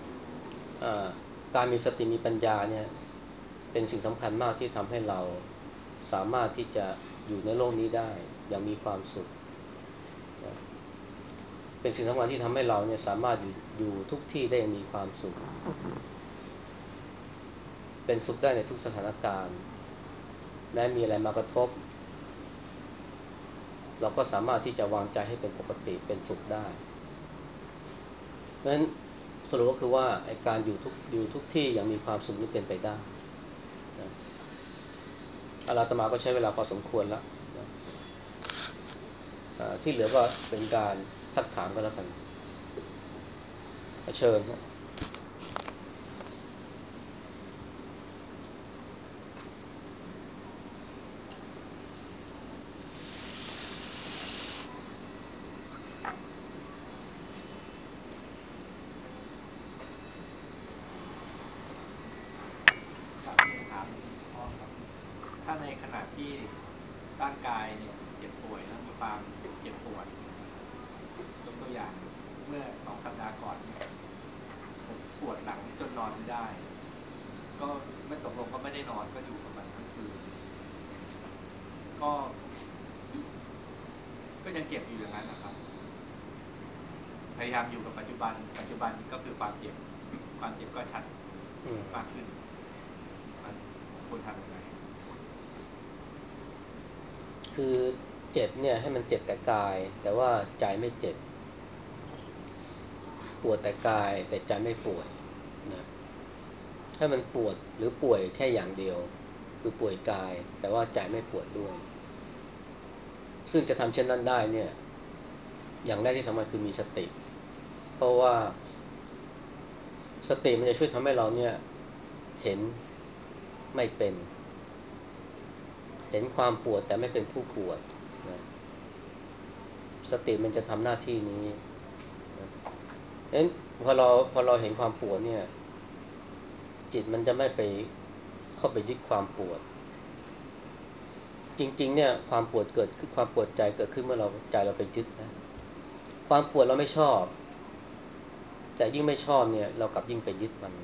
การมีสติมีปัญญาเนี่ยเป็นสิ่งสำคัญมากที่ทำให้เราสามารถที่จะอยู่ในโลกนี้ได้อย่างมีความสุขนะเป็นสิ่งสำคัญที่ทำให้เราเนี่ยสามารถอยู่อยู่ทุกที่ได้อย่างมีความสุขเป็นสุขได้ในทุกสถานการณ์แม้มีอะไรมากระทบเราก็สามารถที่จะวางใจให้เป็นปกติเป็นสุขได้เพราะฉะนั้นสรุปก็คือว่าไอ้การอยู่ทุกอยู่ทุกที่อย่างมีความสุขนี่เป็นไปได้นะอาตมาก็ใช้เวลาพอสมควรแล้วนะที่เหลือก็เป็นการซักถามก็แล้วกันเชิญนะถามพ่อครับถ้าในขณะที่ร่างกายเนี่ยเจ็บป่วยแล้วมีความเจ็บปวดยกตัวอย่างเมื่อสองสัปดาห์ก่อนเนี่ยผมปวดหลังจนนอนไม่ได้ก็ไม่ตกลงก็ไม่ได้นอนก็อยู่กับมันทั้งคืนก็ก็ยังเจ็บอยู่อย่างนั้นนะครับพยายามอยู่กับปัจจุบันปัจจุบันก็คือความเจ็บความเจ็บก็ชัดมากขึ้นมันควรทำยังไงคือเจ็บเนี่ยให้มันเจ็บแต่กายแต่ว่าใจไม่เจ็บปวดแต่กายแต่ใจไม่ป่วยนะให้มันปวดหรือป่วยแค่อย่างเดียวคือป่วยกายแต่ว่าใจไม่ปวดด้วยซึ่งจะทำเช่นนั้นได้เนี่ยอย่างแรกที่สำคัญคือมีสติเพราะว่าสติมันจะช่วยทำให้เราเนี่ยเห็นไม่เป็นเห็นความปวดแต่ไม่เป็นผู้ปวดนสติมันจะทำหน้าที่นี้นะเอ้นพอเราพอเราเห็นความปวดเนี่ยจิตมันจะไม่ไปเข้าไปยึดความปวดจริงๆเนี่ยความปวดเกิดขึ้นความปวดใจเกิดขึ้นเมื่อเราใจเราไปยึดนะความปวดเราไม่ชอบแต่ยิ่งไม่ชอบเนี่ยเรากลับยิ่งไปยึดมัน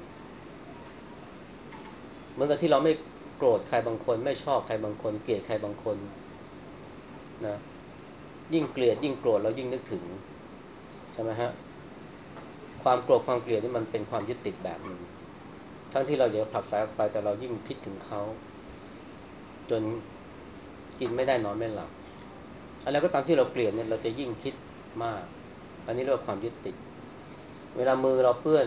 เหมือนกับที่เราไม่โกรธใครบางคนไม่ชอบใครบางคนเกลียดใครบางคนนะยิ่งเกลียดยิ่งโกรธเรายิ่งนึกถึงใช่ไหมฮะความโกรธความเกลียดนี่มันเป็นความยึดติดแบบหนึ่งทั้งที่เราอยากผลักไสออกไปแต่เรายิ่งคิดถึงเขาจนกินไม่ได้นอนไม่หลับอะไรก็ตามที่เราเกลียดเนี่ยเราจะยิ่งคิดมากอันนี้เรียกว่าความยึดติดเวลามือเราเปื้อน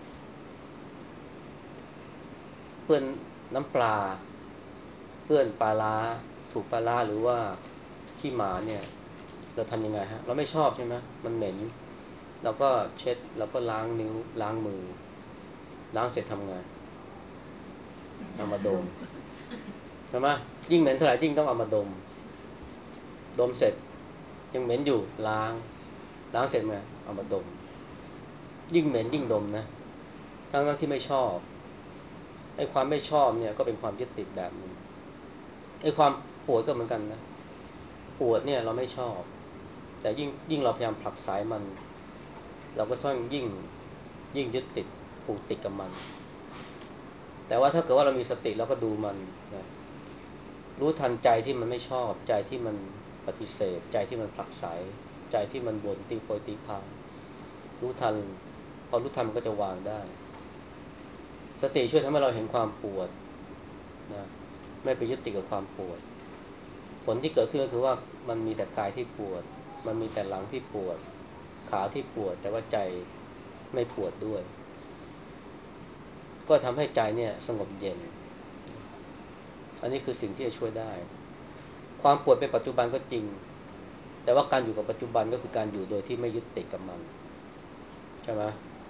เปื้อนน้ำปลาเปื้อนปลาร้าถูกปลาร้าหรือว่าขี้หมาเนี่ยเราทำยังไงฮะเราไม่ชอบใช่ไหมมันเหม็นเราก็เช็ดเราก็ล้างนิ้วล้างมือล้างเสร็จทำไงเอามาดมใช่ไหมยิ่งเหม็นเท่าไหร่ยิ่งต้องเอามาดมดมเสร็จยังเหม็นอยู่ล้างล้างเสร็จไงเอามาดมยิ่งเหม็นยิ่งดมนะทั้งทั้งที่ไม่ชอบไอ้ความไม่ชอบเนี่ยก็เป็นความยึดติดแบบนึงไอ้ความปวดก็เหมือนกันนะปวดเนี่ยเราไม่ชอบแต่ยิ่งยิ่งเราพยายามผลักไสมันเราก็ต้องยิ่งยิ่งยึดติดผูกติดกับมันแต่ว่าถ้าเกิดว่าเรามีสติเราก็ดูมันนะรู้ทันใจที่มันไม่ชอบใจที่มันปฏิเสธใจที่มันผลักไสใจที่มันบ่นตีโพยตีพายรู้ทันพอรู้ทันมันก็จะวางได้สติช่วยทำให้เราเห็นความปวดนะไม่ไปยึดติดกับความปวดผลที่เกิดขึ้นก็คือว่ามันมีแต่กายที่ปวดมันมีแต่หลังที่ปวดขาที่ปวดแต่ว่าใจไม่ปวดด้วยก็ทำให้ใจเนี่ยสงบเย็นอันนี้คือสิ่งที่จะช่วยได้ความปวดเป็นปัจจุบันก็จริงแต่ว่าการอยู่กับปัจจุบันก็คือการอยู่โดยที่ไม่ยึดติดกับมันใช่ไหม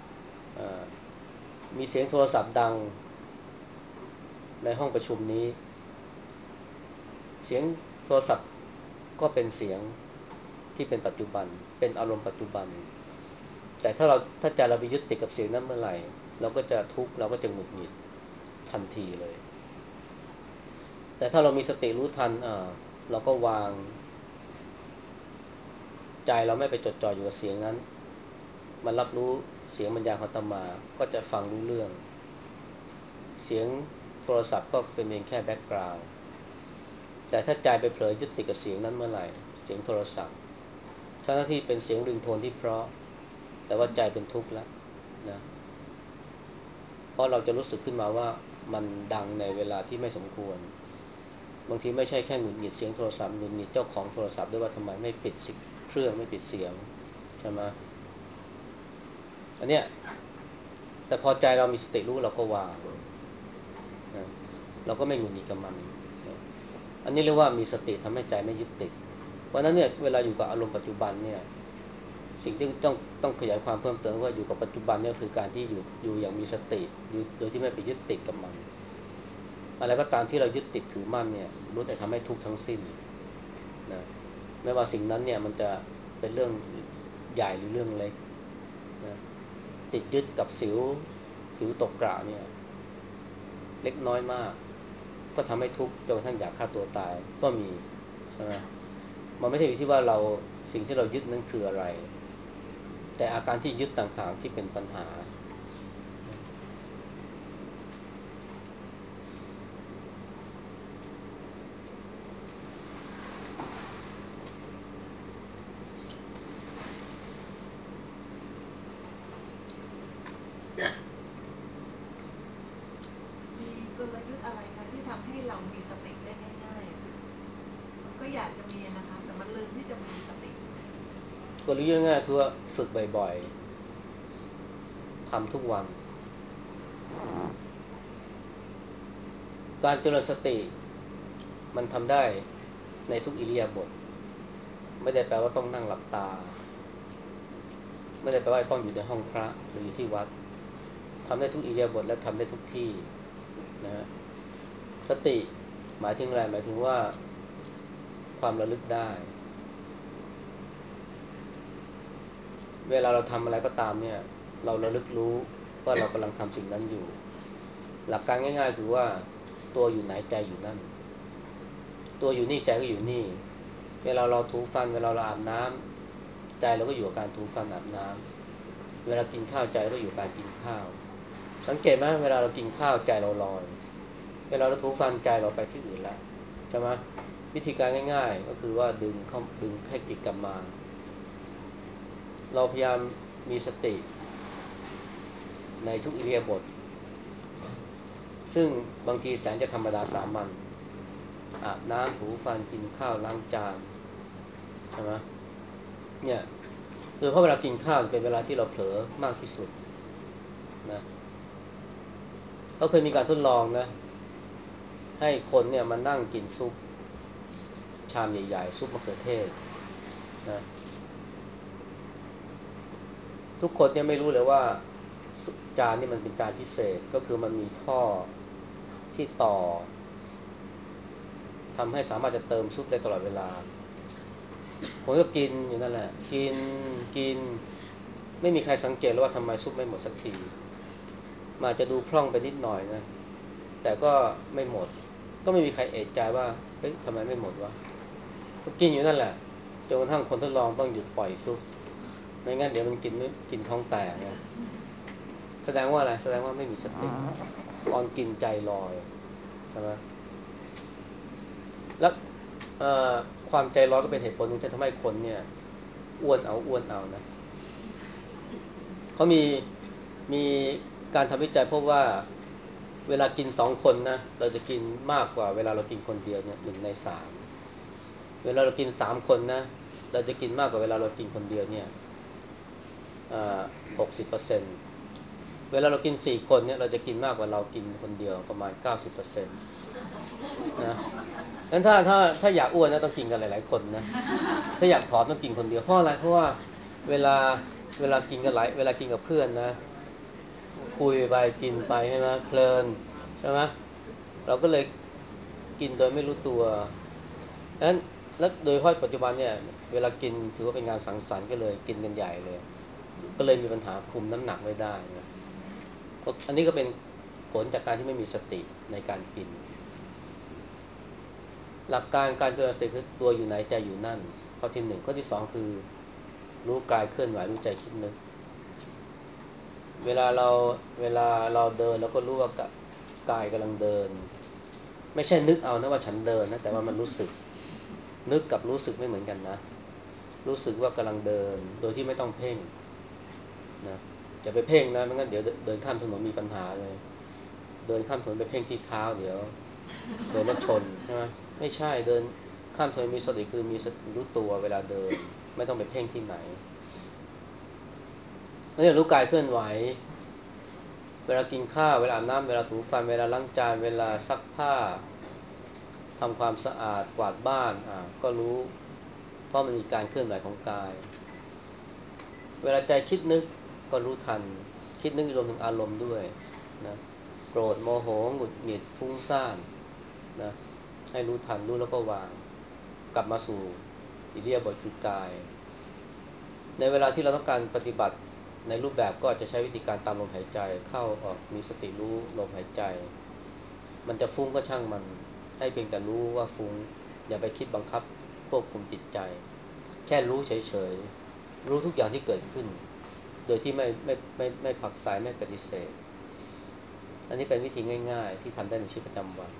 มีเสียงโทรศัพท์ดังในห้องประชุมนี้เสียงโทรศัพท์ก็เป็นเสียงที่เป็นปัจจุบันเป็นอารมณ์ปัจจุบันแต่ถ้าเราถ้าใจเราไปยึดติดกับเสียงนั้นเมื่อไหร่เราก็จะทุกข์เราก็จะหงุดหงิดทันทีเลยแต่ถ้าเรามีสติรู้ทันอ่าเราก็วางใจเราไม่ไปจดจ่ออยู่กับเสียงนั้นมันรับรู้เสียงบรรยายของอาตมาก็จะฟังรู้เรื่องเสียงโทรศัพท์ก็เป็นเพียงแค่แบ็กกราวด์แต่ถ้าใจไปเผลอยึดติดกับเสียงนั้นเมื่อไหร่เสียงโทรศัพท์ทั้งที่เป็นเสียงริงโทนที่เพราะแต่ว่าใจเป็นทุกข์แล้วนะเพราะเราจะรู้สึกขึ้นมาว่ามันดังในเวลาที่ไม่สมควรบางทีไม่ใช่แค่หงุดหงิดเสียงโทรศัพท์หงุดหงิดเจ้าของโทรศัพท์ด้วยว่าทำไมไม่ปิดสิเครื่องไม่ปิดเสียงใช่ไหมอันเนี้ยแต่พอใจเรามีสติรู้เราก็วางนะเราก็ไม่หงุดหงิดกับมันนะอันนี้เรียกว่ามีสติทำให้ใจไม่ยึดติดเพราะนั้นเนี่ยเวลาอยู่กับอารมณ์ปัจจุบันเนี่ยสิ่งที่ต้องต้องขยายความเพิ่มเติมว่าอยู่กับปัจจุบันเนี่ยคือการที่อยู่อยู่อย่างมีสติอยู่โดยที่ไม่ไปยึดติดกับมันอะไรก็ตามที่เรายึดติดถือมั่นเนี่ยล้วนแต่ทำให้ทุกข์ทั้งสิ้นนะไม่ว่าสิ่งนั้นเนี่ยมันจะเป็นเรื่องใหญ่หรือเรื่องเล็กนะติดยึดกับสิวผิวตกกระเนี่ยเล็กน้อยมากก็ทำให้ทุกข์จนกระทั่งอยากฆ่าตัวตายก็มีใช่ไหมมันไม่ใช่อยู่ที่ว่าเราสิ่งที่เรายึดนั้นคืออะไรแต่อาการที่ยึดต่างๆที่เป็นปัญหามีกลยุทธ์อะไรคะที่ทำให้เรามีสติได้ง่ายๆอะค่ะมันก็อยากจะมีนะคะแต่มันลืมที่จะมีสติก็รู้ง่ายๆคือว่าฝึกบ่อยๆทำทุกวันการเจริญสติมันทำได้ในทุกอิริยาบถไม่ได้แปลว่าต้องนั่งหลับตาไม่ได้แปลว่าต้องอยู่ในห้องพระหรืออยู่ที่วัดทำได้ทุกอิริยาบถและทำได้ทุกที่นะฮะสติหมายถึงอะไรหมายถึงว่าความระลึกได้เวลาเราทำอะไรก็ตามเนี่ยเราระลึกรู้ว่าเรากำลังทำสิ่งนั้นอยู่หลักการง่ายๆคือว่าตัวอยู่ไหนใจอยู่นั่นตัวอยู่นี่ใจก็อยู่นี่เวลาเราถูฟันเวลาเราอาบน้ำใจเราก็อยู่กับการถูฟันอาบน้ำเวลากินข้าวใจเราก็อยู่กับการกินข้าวสังเกตไหมเวลาเรากินข้าวใจเราลอยเวลาเราถูฟันใจเราไปที่อื่นแล้วใช่ไหมวิธีการง่ายๆก็คือว่าดึงเข้าดึงให้จิตกลับมาเราพยายามมีสติในทุกอิริยาบถซึ่งบางทีแสนจะธรรมดาสามัญอาบน้ำถูฟันกินข้าวล้างจานใช่ไหมเนี่ยคือเพราะเวลากินข้าวเป็นเวลาที่เราเผลอมากที่สุดนะเขาเคยมีการทดลองนะให้คนเนี่ยมานั่งกินซุปชามใหญ่ๆซุปมะเขือเทศนะทุกคนเนี่ยไม่รู้เลยว่าจานนี่มันเป็นจานพิเศษก็คือมันมีท่อที่ต่อทำให้สามารถจะเติมซุปได้ตลอดเวลาผมก็กินอยู่นั่นแหละกินกินไม่มีใครสังเกตเลยว่าทำไมซุปไม่หมดสักทีมาจะดูพร่องไปนิดหน่อยนะแต่ก็ไม่หมดก็ไม่มีใครเอะใจว่าเฮ้ยทำไมไม่หมดวะก็กินอยู่นั่นแหละจนกระทั่งคนทดลองต้องหยุดปล่อยซุปไม่งั้นเดี๋ยวมันกินไม่กินท้องแตกนะแสดงว่าอะไรแสดงว่าไม่มีสติตอนกินใจลอยใช่ไหมแล้วความใจร้อนก็เป็นเหตุผลหนึ่งที่ทำให้คนเนี่ยอ้วนเอาอ้วนเอานะเขามีมีการทำวิจัยพบว่าเวลากินสองคนนะเราจะกินมากกว่าเวลาเรากินคนเดียวเนี่ยหนึ่งในสามเวลาเรากินสามคนนะเราจะกินมากกว่าเวลาเรากินคนเดียวเนี่ยหกสิบเปอร์เซ็นต์เวลาเรากินสี่คนเนี่ยเราจะกินมากกว่าเรากินคนเดียวประมาณเก้าสิบเปอร์เซ็นต์นะงั้นถ้าถ้าถ้าอยากอ้วนนะต้องกินกันหลายๆคนนะถ้าอยากผอมต้องกินคนเดียวเพราะอะไรเพราะว่าเวลาเวลากินกันหลายเวลากินกับเพื่อนนะคุยไปกินไปใช่ไหมเพลินใช่ไหมเราก็เลยกินโดยไม่รู้ตัวนั้นแล้วโดยเฉพาะปัจจุบันเนี่ยเวลากินถือว่าเป็นงานสังสรรค์ก็เลยกินกันใหญ่เลยก็เลยมีปัญหาคุมน้ำหนักไม่ได้นะอันนี้ก็เป็นผลจากการที่ไม่มีสติในการกินหลักการการเจริญสติคือตัวอยู่ไหนใจอยู่นั่นข้อที่หนึ่งข้อที่สองคือรู้กายเคลื่อนไหวรู้ใจคิดนึกเวลาเราเวลาเราเดินเราก็รู้ว่ากายกำลังเดินไม่ใช่นึกเอานะว่าฉันเดินนะแต่ว่ามันรู้สึกนึกกับรู้สึกไม่เหมือนกันนะรู้สึกว่ากำลังเดินโดยที่ไม่ต้องเพ่งนะอย่าไปเพ่งนะไม่งั้นเดี๋ยวเดินข้ามถนนมีปัญหาเลยเดินข้ามถนนไปเพ่งที่เท้าเดี๋ยวโดนรถชนใช่ไหมไม่ใช่เดินข้ามถนนมีสติคือมีรู้ตัวเวลาเดินไม่ต้องไปเพ่งที่ไหนแล้วอย่ารู้กายเคลื่อนไหวเวลากินข้าวเวลาอาบน้ำเวลาถูฟันเวลาล้างจานเวลาซักผ้าทำความสะอาดกวาดบ้านอ่าก็รู้เพราะมันมีการเคลื่อนไหวของกายเวลาใจคิดนึกก็รู้ทันคิดนึกรวมถึงอารมณ์ด้วยนะโกรธโมโหหงุดหงิดฟุ้งซ่านนะให้รู้ทันรู้แล้วก็วางกลับมาสู่อิริยาบถคือกายในเวลาที่เราต้องการปฏิบัติในรูปแบบก็จะใช้วิธีการตามลมหายใจเข้าออกมีสติรู้ลมหายใจมันจะฟุ้งก็ช่างมันให้เพียงแต่รู้ว่าฟุ้งอย่าไปคิดบังคับควบคุมจิตใจแค่รู้เฉยๆรู้ทุกอย่างที่เกิดขึ้นโดยที่ไม่ไม่ไม่ไม่ผักใสไม่ปฏิเสธอันนี้เป็นวิธีง่ายๆที่ทำได้ในชีวิตประจำวัน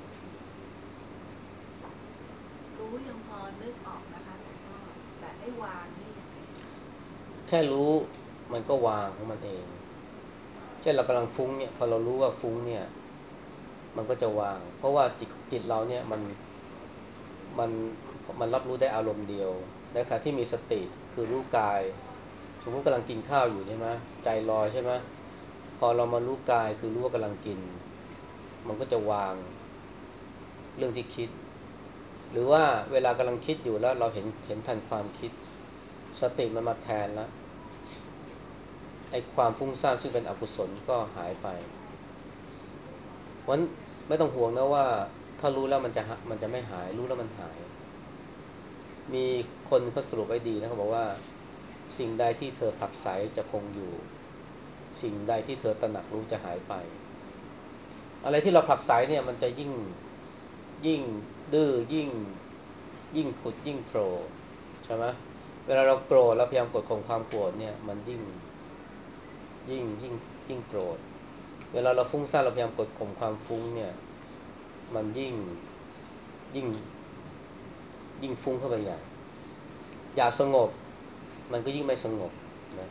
รู้ยังพอนึกออกนะคะหลวงพ่อแต่ให้วางนี่ยังไงแค่รู้มันก็วางของมันเองเช่นเรากำลังฟุ้งเนี่ยพอเรารู้ว่าฟุ้งเนี่ยมันก็จะวางเพราะว่าจิตจิตเราเนี่ยมันมันมันรับรู้ได้อารมณ์เดียวในขณะที่มีสติคือรู้กายสมมติกำลังกินข้าวอยู่ใช่ไหมใจลอยใช่ไหมพอเรามารู้กายคือรู้ว่ากำลังกินมันก็จะวางเรื่องที่คิดหรือว่าเวลากำลังคิดอยู่แล้วเราเห็นเห็นทันความคิดสติมันมาแทนแล้วไอ้ความฟุ้งซ่านซึ่งเป็นอกุศลก็หายไปเพราะฉะนั้นไม่ต้องห่วงนะว่าถ้ารู้แล้วมันจะมันจะไม่หายรู้แล้วมันหายมีคนเขาสรุปไว้ดีนะเขาบอกว่าสิ่งใดที่เธอผลักไสจะคงอยู่ สิ่งใดที่เธอตระหนักรู้จะหายไป อะไรที่เราผลักไสเนี่ยมันจะยิ่งยิ่งดื้อยิ่งยิ่งผุดยิ่งโผล่ใช่ไหมเวลาเราโกรธเราพยายามกดข่มความโกรธเนี่ยมันยิ่งยิ่งยิ่งยิ่งโกรธเวลาเราฟุ้งซ่านเราพยายามกดข่มความฟุ้งเนี่ยมันยิ่งยิ่งยิ่งฟุ้งเข้าไปใหญ่อยากสงบมันก็ยิ่งไม่สงบนะ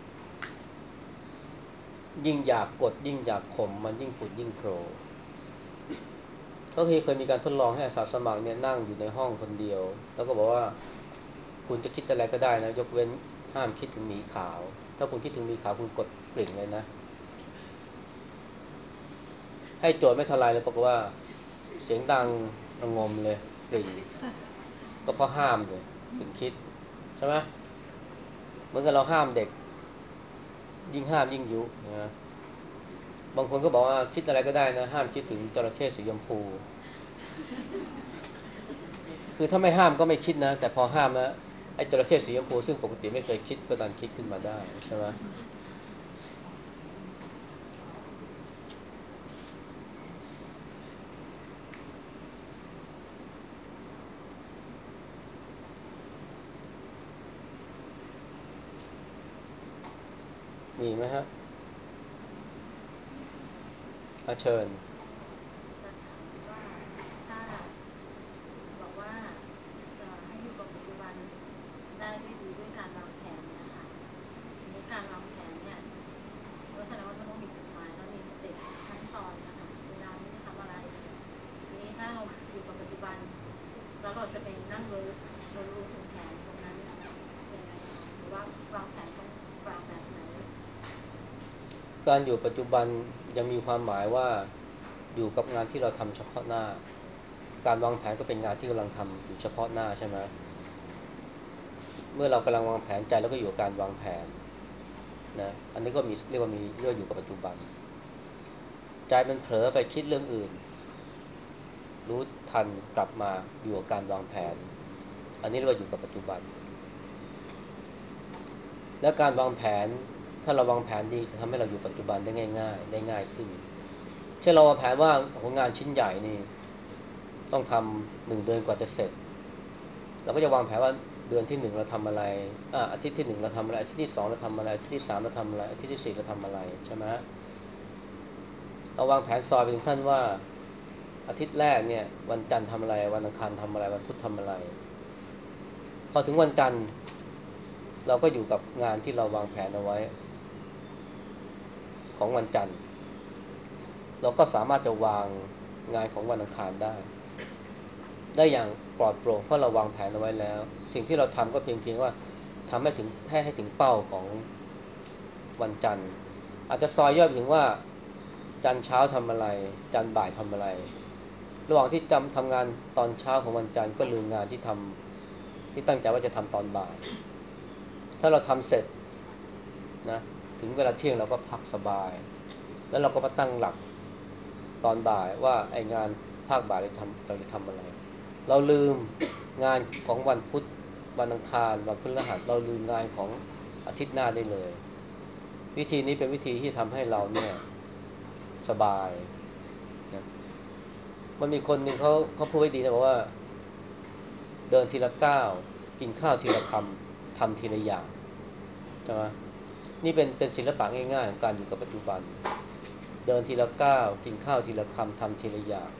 ยิ่งอยากกดยิ่งอยากข่มมันยิ่งผุดยิ่งโผล่ก็เคยมีการทดลองให้อาสาสมัครเนี่ยนั่งอยู่ในห้องคนเดียวแล้วก็บอกว่าคุณจะคิดอะไรก็ได้นะยกเว้นห้ามคิดถึงหมีขาวถ้าคุณคิดถึงหมีขาวคุณกดกริ่งเลยนะให้โจทย์ไม่ทลายเลยปรากฏว่าเสียงดังระงมเลยกริ่งก็เพราะห้ามเลยถึงคิดใช่ไหมเหมือนกับเราห้ามเด็กยิ่งห้ามยิ่งยุนะบางคนก็บอกว่าคิดอะไรก็ได้นะห้ามคิดถึงจระเข้สีชมพูคือถ้าไม่ห้ามก็ไม่คิดนะแต่พอห้ามนะไอ้จระเข้สีชมพูซึ่งปกติไม่เคยคิดก็ดันคิดขึ้นมาได้ใช่ไหมมีไหมฮะอาเชิญว่าถ้าบอกว่าจะให้อยู่กับปัจจุบันได้ด้วยดีด้วยการวางแผนเนี่ยค่ะทีนี้การวางแผนเนี่ยก็แสดงว่ามันต้องมีจุดหมายแล้วมีสเต็ปขั้นตอนนะคะเวลานี้จะทำอะไรทีนี้ถ้าเราอยู่กับปัจจุบันแล้วเราจะไปนั่งรู้เรารู้ถึงแผนตรงนั้นยังไงหรือว่าวางแผนต้องวางแบบไหนการอยู่ปัจจุบันยังมีความหมายว่าอยู่กับงานที่เราทำเฉพาะหน้าการวางแผนก็เป็นงานที่กำลังทำอยู่เฉพาะหน้าใช่ไหมเมื่อเรากำลังวางแผนใจแล้วก็อยู่กับการวางแผนนะอันนี้ก็มีเรียกว่ามีเรื่องอยู่กับปัจจุบันใจมันเผลอไปคิดเรื่องอื่นรู้ทันกลับมาอยู่กับการวางแผนอันนี้เรียกว่าอยู่กับปัจจุบันและการวางแผนถ้าเราวางแผนดีจะทำให้เราอยู่ปัจจุบันได้ง่ายๆได้ง่ายขึ้นเช่นเราวางแผนว่าผลงานชิ้นใหญ่นี่ต้องทำหนึ่งเดือนกว่าจะเสร็จเราก็จะวางแผนว่าเดือนที่หนึ่งเราทำอะไรอ่าอาทิตย์ที่หนึ่งเราทำอะไรอาทิตย์ที่สองเราทำอะไรอาทิตย์ที่สามเราทำอะไรอาทิตย์ที่สี่เราทำอะไรใช่ไหมเราวางแผนซอยไปถึงขั้นว่าอาทิตย์แรกเนี่ยวันจันทร์ทำอะไรวันอังคารทำอะไรวันพุธทำอะไรพอถึงวันจันทร์เราก็อยู่กับงานที่เราวางแผนเอาไว้ของวันจันทร์เราก็สามารถจะวางงานของวันอังคารได้ได้อย่างปลอดโปร่งเพราะเราวางแผนเอาไว้แล้วสิ่งที่เราทำก็เพียงเพียงว่าทำให้ถึงให้ให้ถึงเป้าของวันจันทร์อาจจะซอยย่อยไปถึงว่าจันทร์เช้าทำอะไรจันทร์บ่ายทำอะไรระหว่างที่จำทำงานตอนเช้าของวันจันทร์ก็ลืมงานที่ทำที่ตั้งใจว่าจะทำตอนบ่ายถ้าเราทำเสร็จนะถึงเวลาเที่ยงเราก็พักสบายแล้วเราก็มาตั้งหลักตอนบ่ายว่าไอ้งานภาคบ่ายเราทำเราจะทำอะไรเราลืมงานของวันพุธวันอังคารวันพฤหัสเราลืมงานของอาทิตย์หน้าได้เลยวิธีนี้เป็นวิธีที่ทำให้เราเนี่ยสบายนะมันมีคนหนึ่งเขาเขาพูดไว้ดีนะบอกว่าเดินทีละก้าวกินข้าวทีละคำทำทีละอย่างใช่ไหมนี่เป็นเป็นศิลปะง่ายๆของการอยู่กับปัจจุบันเดินทีละก้าวกินข้าวทีละคำทำทีละอย่าง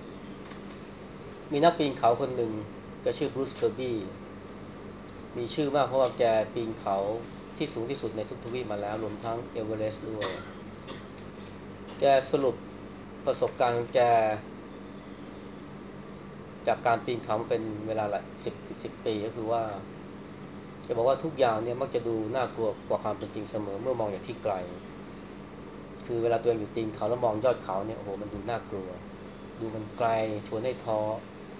มีนักปีนเขาคนหนึ่งแกชื่อบรูซเกอร์บี้มีชื่อมากเพราะว่าแกปีนเขาที่สูงที่สุดในทุกทวีปมาแล้วรวมทั้งเอเวอเรสต์ด้วยแกสรุปประสบการณ์ของแกจากการปีนเขาเป็นเวลาละสิบสิบปีก็คือว่าแกบอกว่าทุกอย่างเนี่ยมักจะดูน่ากลัวกว่าความเป็นจริงเสมอเมื่อมองอย่างที่ไกลคือเวลาตัวเองอยู่ตีนเขาแล้วมองยอดเขาเนี่ยโอ้โหมันดูน่ากลัวดูมันไกลชวนให้ท้อ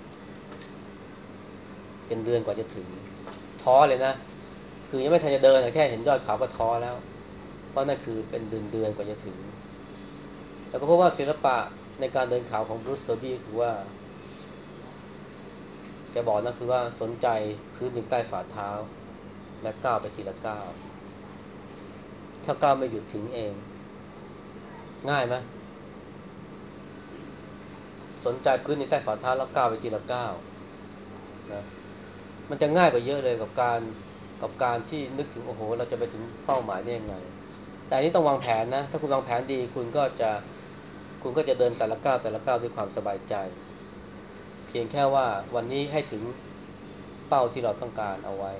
เป็นเดือนกว่าจะถึงท้อเลยนะคือยังไม่ทันจะเดินแค่เห็นยอดเขาก็ท้อแล้วเพราะนั่นคือเป็นเดือนเดือนกว่าจะถึงแล้วก็เพราะว่าศิลปะในการเดินเขาของบรูซเกอร์บี้คือว่าแกบอกนะคือว่าสนใจพื้นดินใต้ฝ่าเท้าและก้าวไปทีละก้าวถ้าก้าวไม่หยุดถึงเองง่ายไหมสนใจพื้นในใต้ฝ่าเท้าแล้วก้าวไปทีละก้าวนะมันจะง่ายกว่าเยอะเลยกับการกับการที่นึกถึงโอ้โหเราจะไปถึงเป้าหมายได้ยังไงแต่อันนี้ต้องวางแผนนะถ้าคุณวางแผนดีคุณก็จะคุณก็จะเดินแต่ละก้าวแต่ละก้าวด้วยความสบายใจเพียงแค่ว่าวันนี้ให้ถึงเป้าที่เราต้องการเอาไว้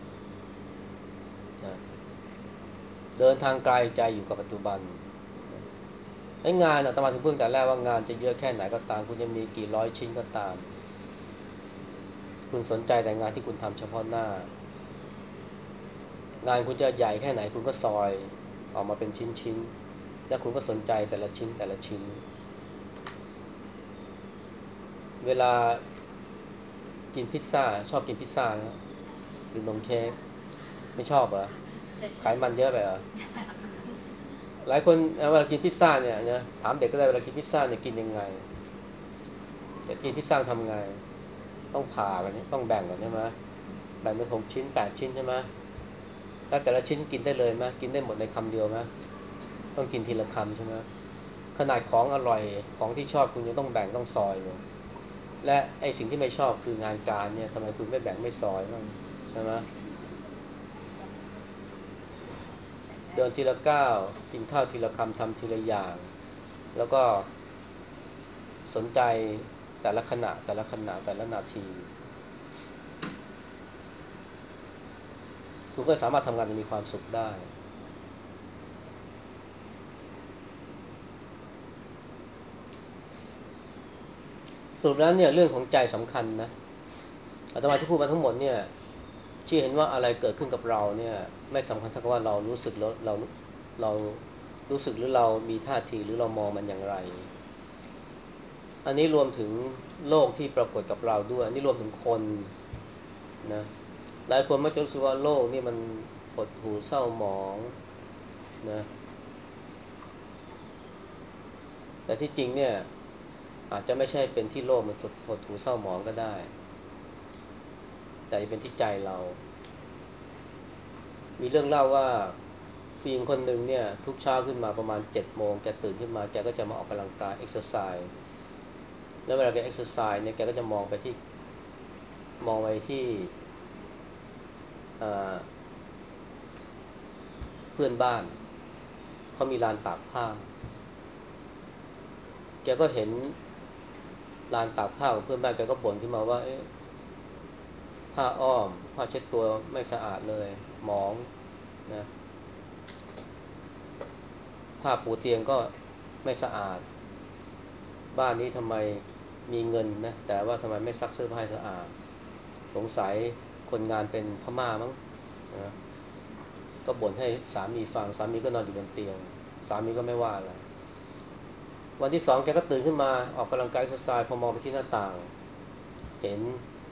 นะเดินทางไกลใจอยู่กับปัจจุบันไอ้งานอาตมาถึงพูดแต่แรกว่างานจะเยอะแค่ไหนก็ตามคุณจะมีกี่ร้อยชิ้นก็ตามคุณสนใจแต่งานที่คุณทำเฉพาะหน้างานคุณจะใหญ่แค่ไหนคุณก็ซอยออกมาเป็นชิ้นๆแล้วคุณก็สนใจแต่ละชิ้นแต่ละชิ้นเวลากินพิซซ่าชอบกินพิซซ่านะหรือนมเค้กไม่ชอบเหรอไขมันเยอะไปเหรอหลายคนเวลากินพิซซ่าเนี่ยนะถามเด็กก็ได้เวลากินพิซซ่าเนี่ยกินยังไงจะกินพิซซ่าทำไงต้องผ่ากันนี่ต้องแบ่งกันใช่ไหมแบ่งเป็นหกชิ้นแปดชิ้นใช่ไหมแล้วแต่ละชิ้นกินได้เลยไหมกินได้หมดในคำเดียวไหมต้องกินทีละคำใช่ไหมขนาดของอร่อยของที่ชอบคุณยังต้องแบ่งต้องซอยเลยและไอ้สิ่งที่ไม่ชอบคืองานการเนี่ยทำไมคุณไม่แบ่งไม่ซอยบ้างใช่ไหมเดินทีละก้าวกินข้าวทีละคำทำทีละอย่างแล้วก็สนใจแต่ละขณะแต่ละขณะแต่ละนาทีคุณก็สามารถทำงานมีความสุขได้สรุปแล้วเนี่ยเรื่องของใจสำคัญนะอาตมาที่พูดมาทั้งหมดเนี่ยที่เห็นว่าอะไรเกิดขึ้นกับเราเนี่ยไม่สำคัญเท่ากับว่าเรารู้สึกแล้วเราเรารู้สึกหรือเรามีท่าทีหรือเรามองมันอย่างไรอันนี้รวมถึงโลกที่ปรากฏกับเราด้วยอันนี้รวมถึงคนนะหลายคนมักจะรู้สึกว่าโลกนี่มันหดหู่เศร้าหมองนะแต่ที่จริงเนี่ยอาจจะไม่ใช่เป็นที่โลกมันหดหู่เศร้าหมองก็ได้แต่เป็นที่ใจเรามีเรื่องเล่าว่าผู้หญิงคนหนึ่งเนี่ยทุกเช้าขึ้นมาประมาณเจ็ดโมงแกตื่นขึ้นมาแกก็จะมาออกกำลังกายเอ็กซ์ไซส์แล้วเวลาแกเอ็กซ์ไซส์เนี่ยแกก็จะมองไปที่มองไปที่เพื่อนบ้านเขามีลานตากผ้าแกก็เห็นลานตากผ้าของเพื่อนบ้านแกก็บ่นขึ้นมาว่าเอ๊ะผ้าอ้อมผ้าเช็ดตัวไม่สะอาดเลยหมองนะผ้าปูเตียงก็ไม่สะอาดบ้านนี้ทำไมมีเงินนะแต่ว่าทำไมไม่ซักเสื้อผ้าให้สะอาดสงสัยคนงานเป็นพม่ามั้งนะก็บ่นให้สามีฟังสามีก็นอนอยู่บนเตียงสามีก็ไม่ว่าอะไรวันที่สองแกก็ตื่นขึ้นมาออกกำลังกายเอ็กซ์ไซส์พอมองไปที่หน้าต่างเห็น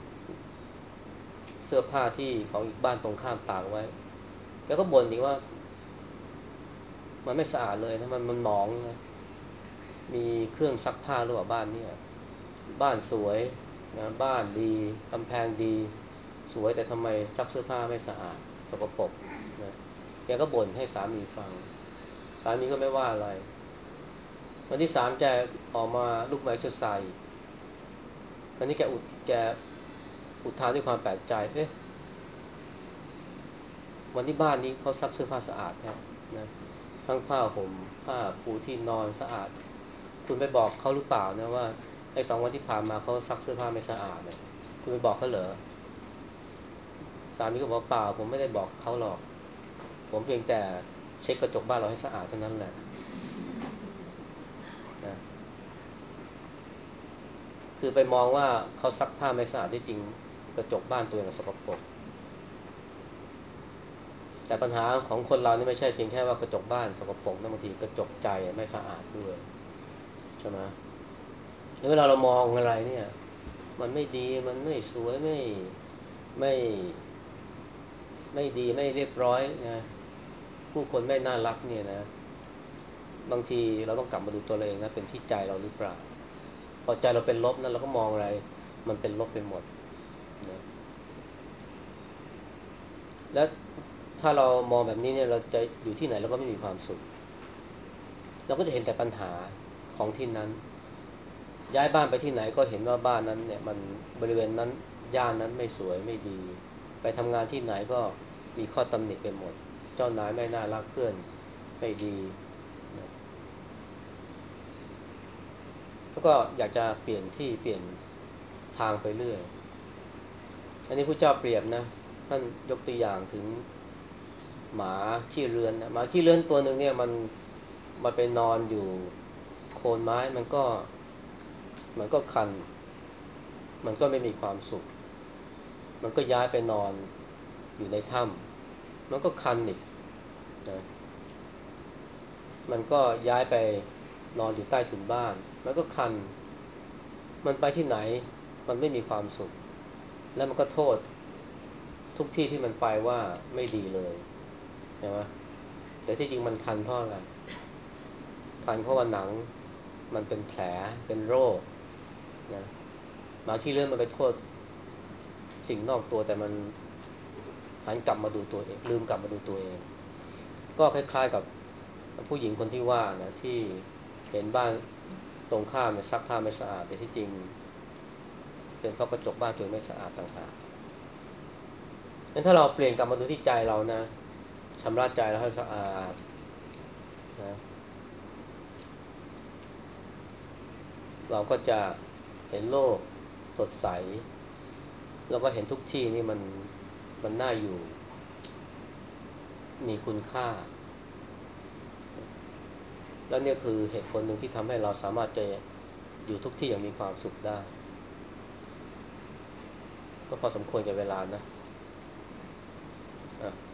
เสื้อผ้าที่ของอีกบ้านตรงข้ามตากไว้แกก็บ่นอีกว่ามันไม่สะอาดเลยนะมันมันหมองนะมีเครื่องซักผ้าหรือเปล่าบ้านเนี่ยบ้านสวยนะบ้านดีกำแพงดีสวยแต่ทำไมซักเสื้อผ้าไม่สะอาดสกปรกนะแกก็บ่นให้สามีฟังสามีก็ไม่ว่าอะไรวันที่สามแกออกมาลุกมาเอ็กซ์ไซส์คราวนี้แกอุดแกอุทานด้วยความแปลกใจเอ๊ะวันที่บ้านนี้เขาซักเสื้อผ้าสะอาดแท้นะทั้งผ้าห่มผ้าปูที่นอนสะอาดคุณไปบอกเขาหรือเปล่านะว่าไอ้สองวันที่ผ่านมาเขาซักเสื้อผ้าไม่สะอาดเนี่ยคุณไปบอกเขาเหรอสามีก็บอกเปล่าผมไม่ได้บอกเขาหรอกผมเพียงแต่เช็คกระจกบ้านเราให้สะอาดเท่านั้นแหละนะคือไปมองว่าเขาซักผ้าไม่สะอาดที่จริงกระจกบ้านตัวเองสกปรกแต่ปัญหาของคนเรานี่ไม่ใช่เพียงแค่ว่ากระจกบ้านสกปรกนะบางทีกระจกใจไม่สะอาดด้วยใช่ไหมแล้วเวลาเรามองอะไรเนี่ยมันไม่ดีมันไม่สวยไม่ไม่ไม่ดีไม่เรียบร้อยนะผู้คนไม่น่ารักเนี่ยนะบางทีเราต้องกลับมาดูตัวเราเองนะเป็นที่ใจเราหรือเปล่าพอใจเราเป็นลบนะเราก็มองอะไรมันเป็นลบไปหมดนะและถ้าเรามองแบบนี้เนี่ยเราจะอยู่ที่ไหนเราก็ไม่มีความสุขเราก็จะเห็นแต่ปัญหาของที่นั้นย้ายบ้านไปที่ไหนก็เห็นว่าบ้านนั้นเนี่ยมันบริเวณนั้นย่านนั้นไม่สวยไม่ดีไปทำงานที่ไหนก็มีข้อตำหนิไปหมดเจ้านายไม่น่ารักเพื่อนไม่ดีแล้วก็อยากจะเปลี่ยนที่เปลี่ยนทางไปเรื่อยอันนี้พระเจ้าเปรียบนะท่านยกตัวอย่างถึงหมาขี้เรือนนะหมาขี้เรือนตัวหนึ่งเนี่ยมันมันไปนอนอยู่โคนไม้มันก็มันก็คันมันก็ไม่มีความสุขมันก็ย้ายไปนอนอยู่ในถ้ำมันก็คันอีกนะมันก็ย้ายไปนอนอยู่ใต้ถุนบ้านมันก็คันมันไปที่ไหนมันไม่มีความสุขแล้วมันก็โทษทุกที่ที่มันไปว่าไม่ดีเลยใช่ไหมแต่ที่จริงมันคันเพราะอะไรคันเพราะว่าหนังมันเป็นแผลเป็นโรคนะหมาขี้เลื่อนมันไปโทษสิ่งนอกตัวแต่มันหันกลับมาดูตัวเองลืมกลับมาดูตัวเองก็คล้ายๆกับผู้หญิงคนที่ว่านะที่เห็นบ้านตรงข้ามเนี่ยซักผ้าไม่สะอาดแต่ที่จริงเป็นเพราะกระจกบ้านตัวไม่สะอาดต่างหากงั้นถ้าเราเปลี่ยนกลับมาดูที่ใจเรานะชำระใจเราให้สะอาดนะเราก็จะเห็นโลกสดใสแล้วก็เห็นทุกที่นี่มันมันน่าอยู่มีคุณค่าแล้วเนี่ยคือเหตุผลหนึ่งที่ทำให้เราสามารถจะอยู่ทุกที่อย่างมีความสุขได้ก็พอสมควรกับเวลานะอ่ะ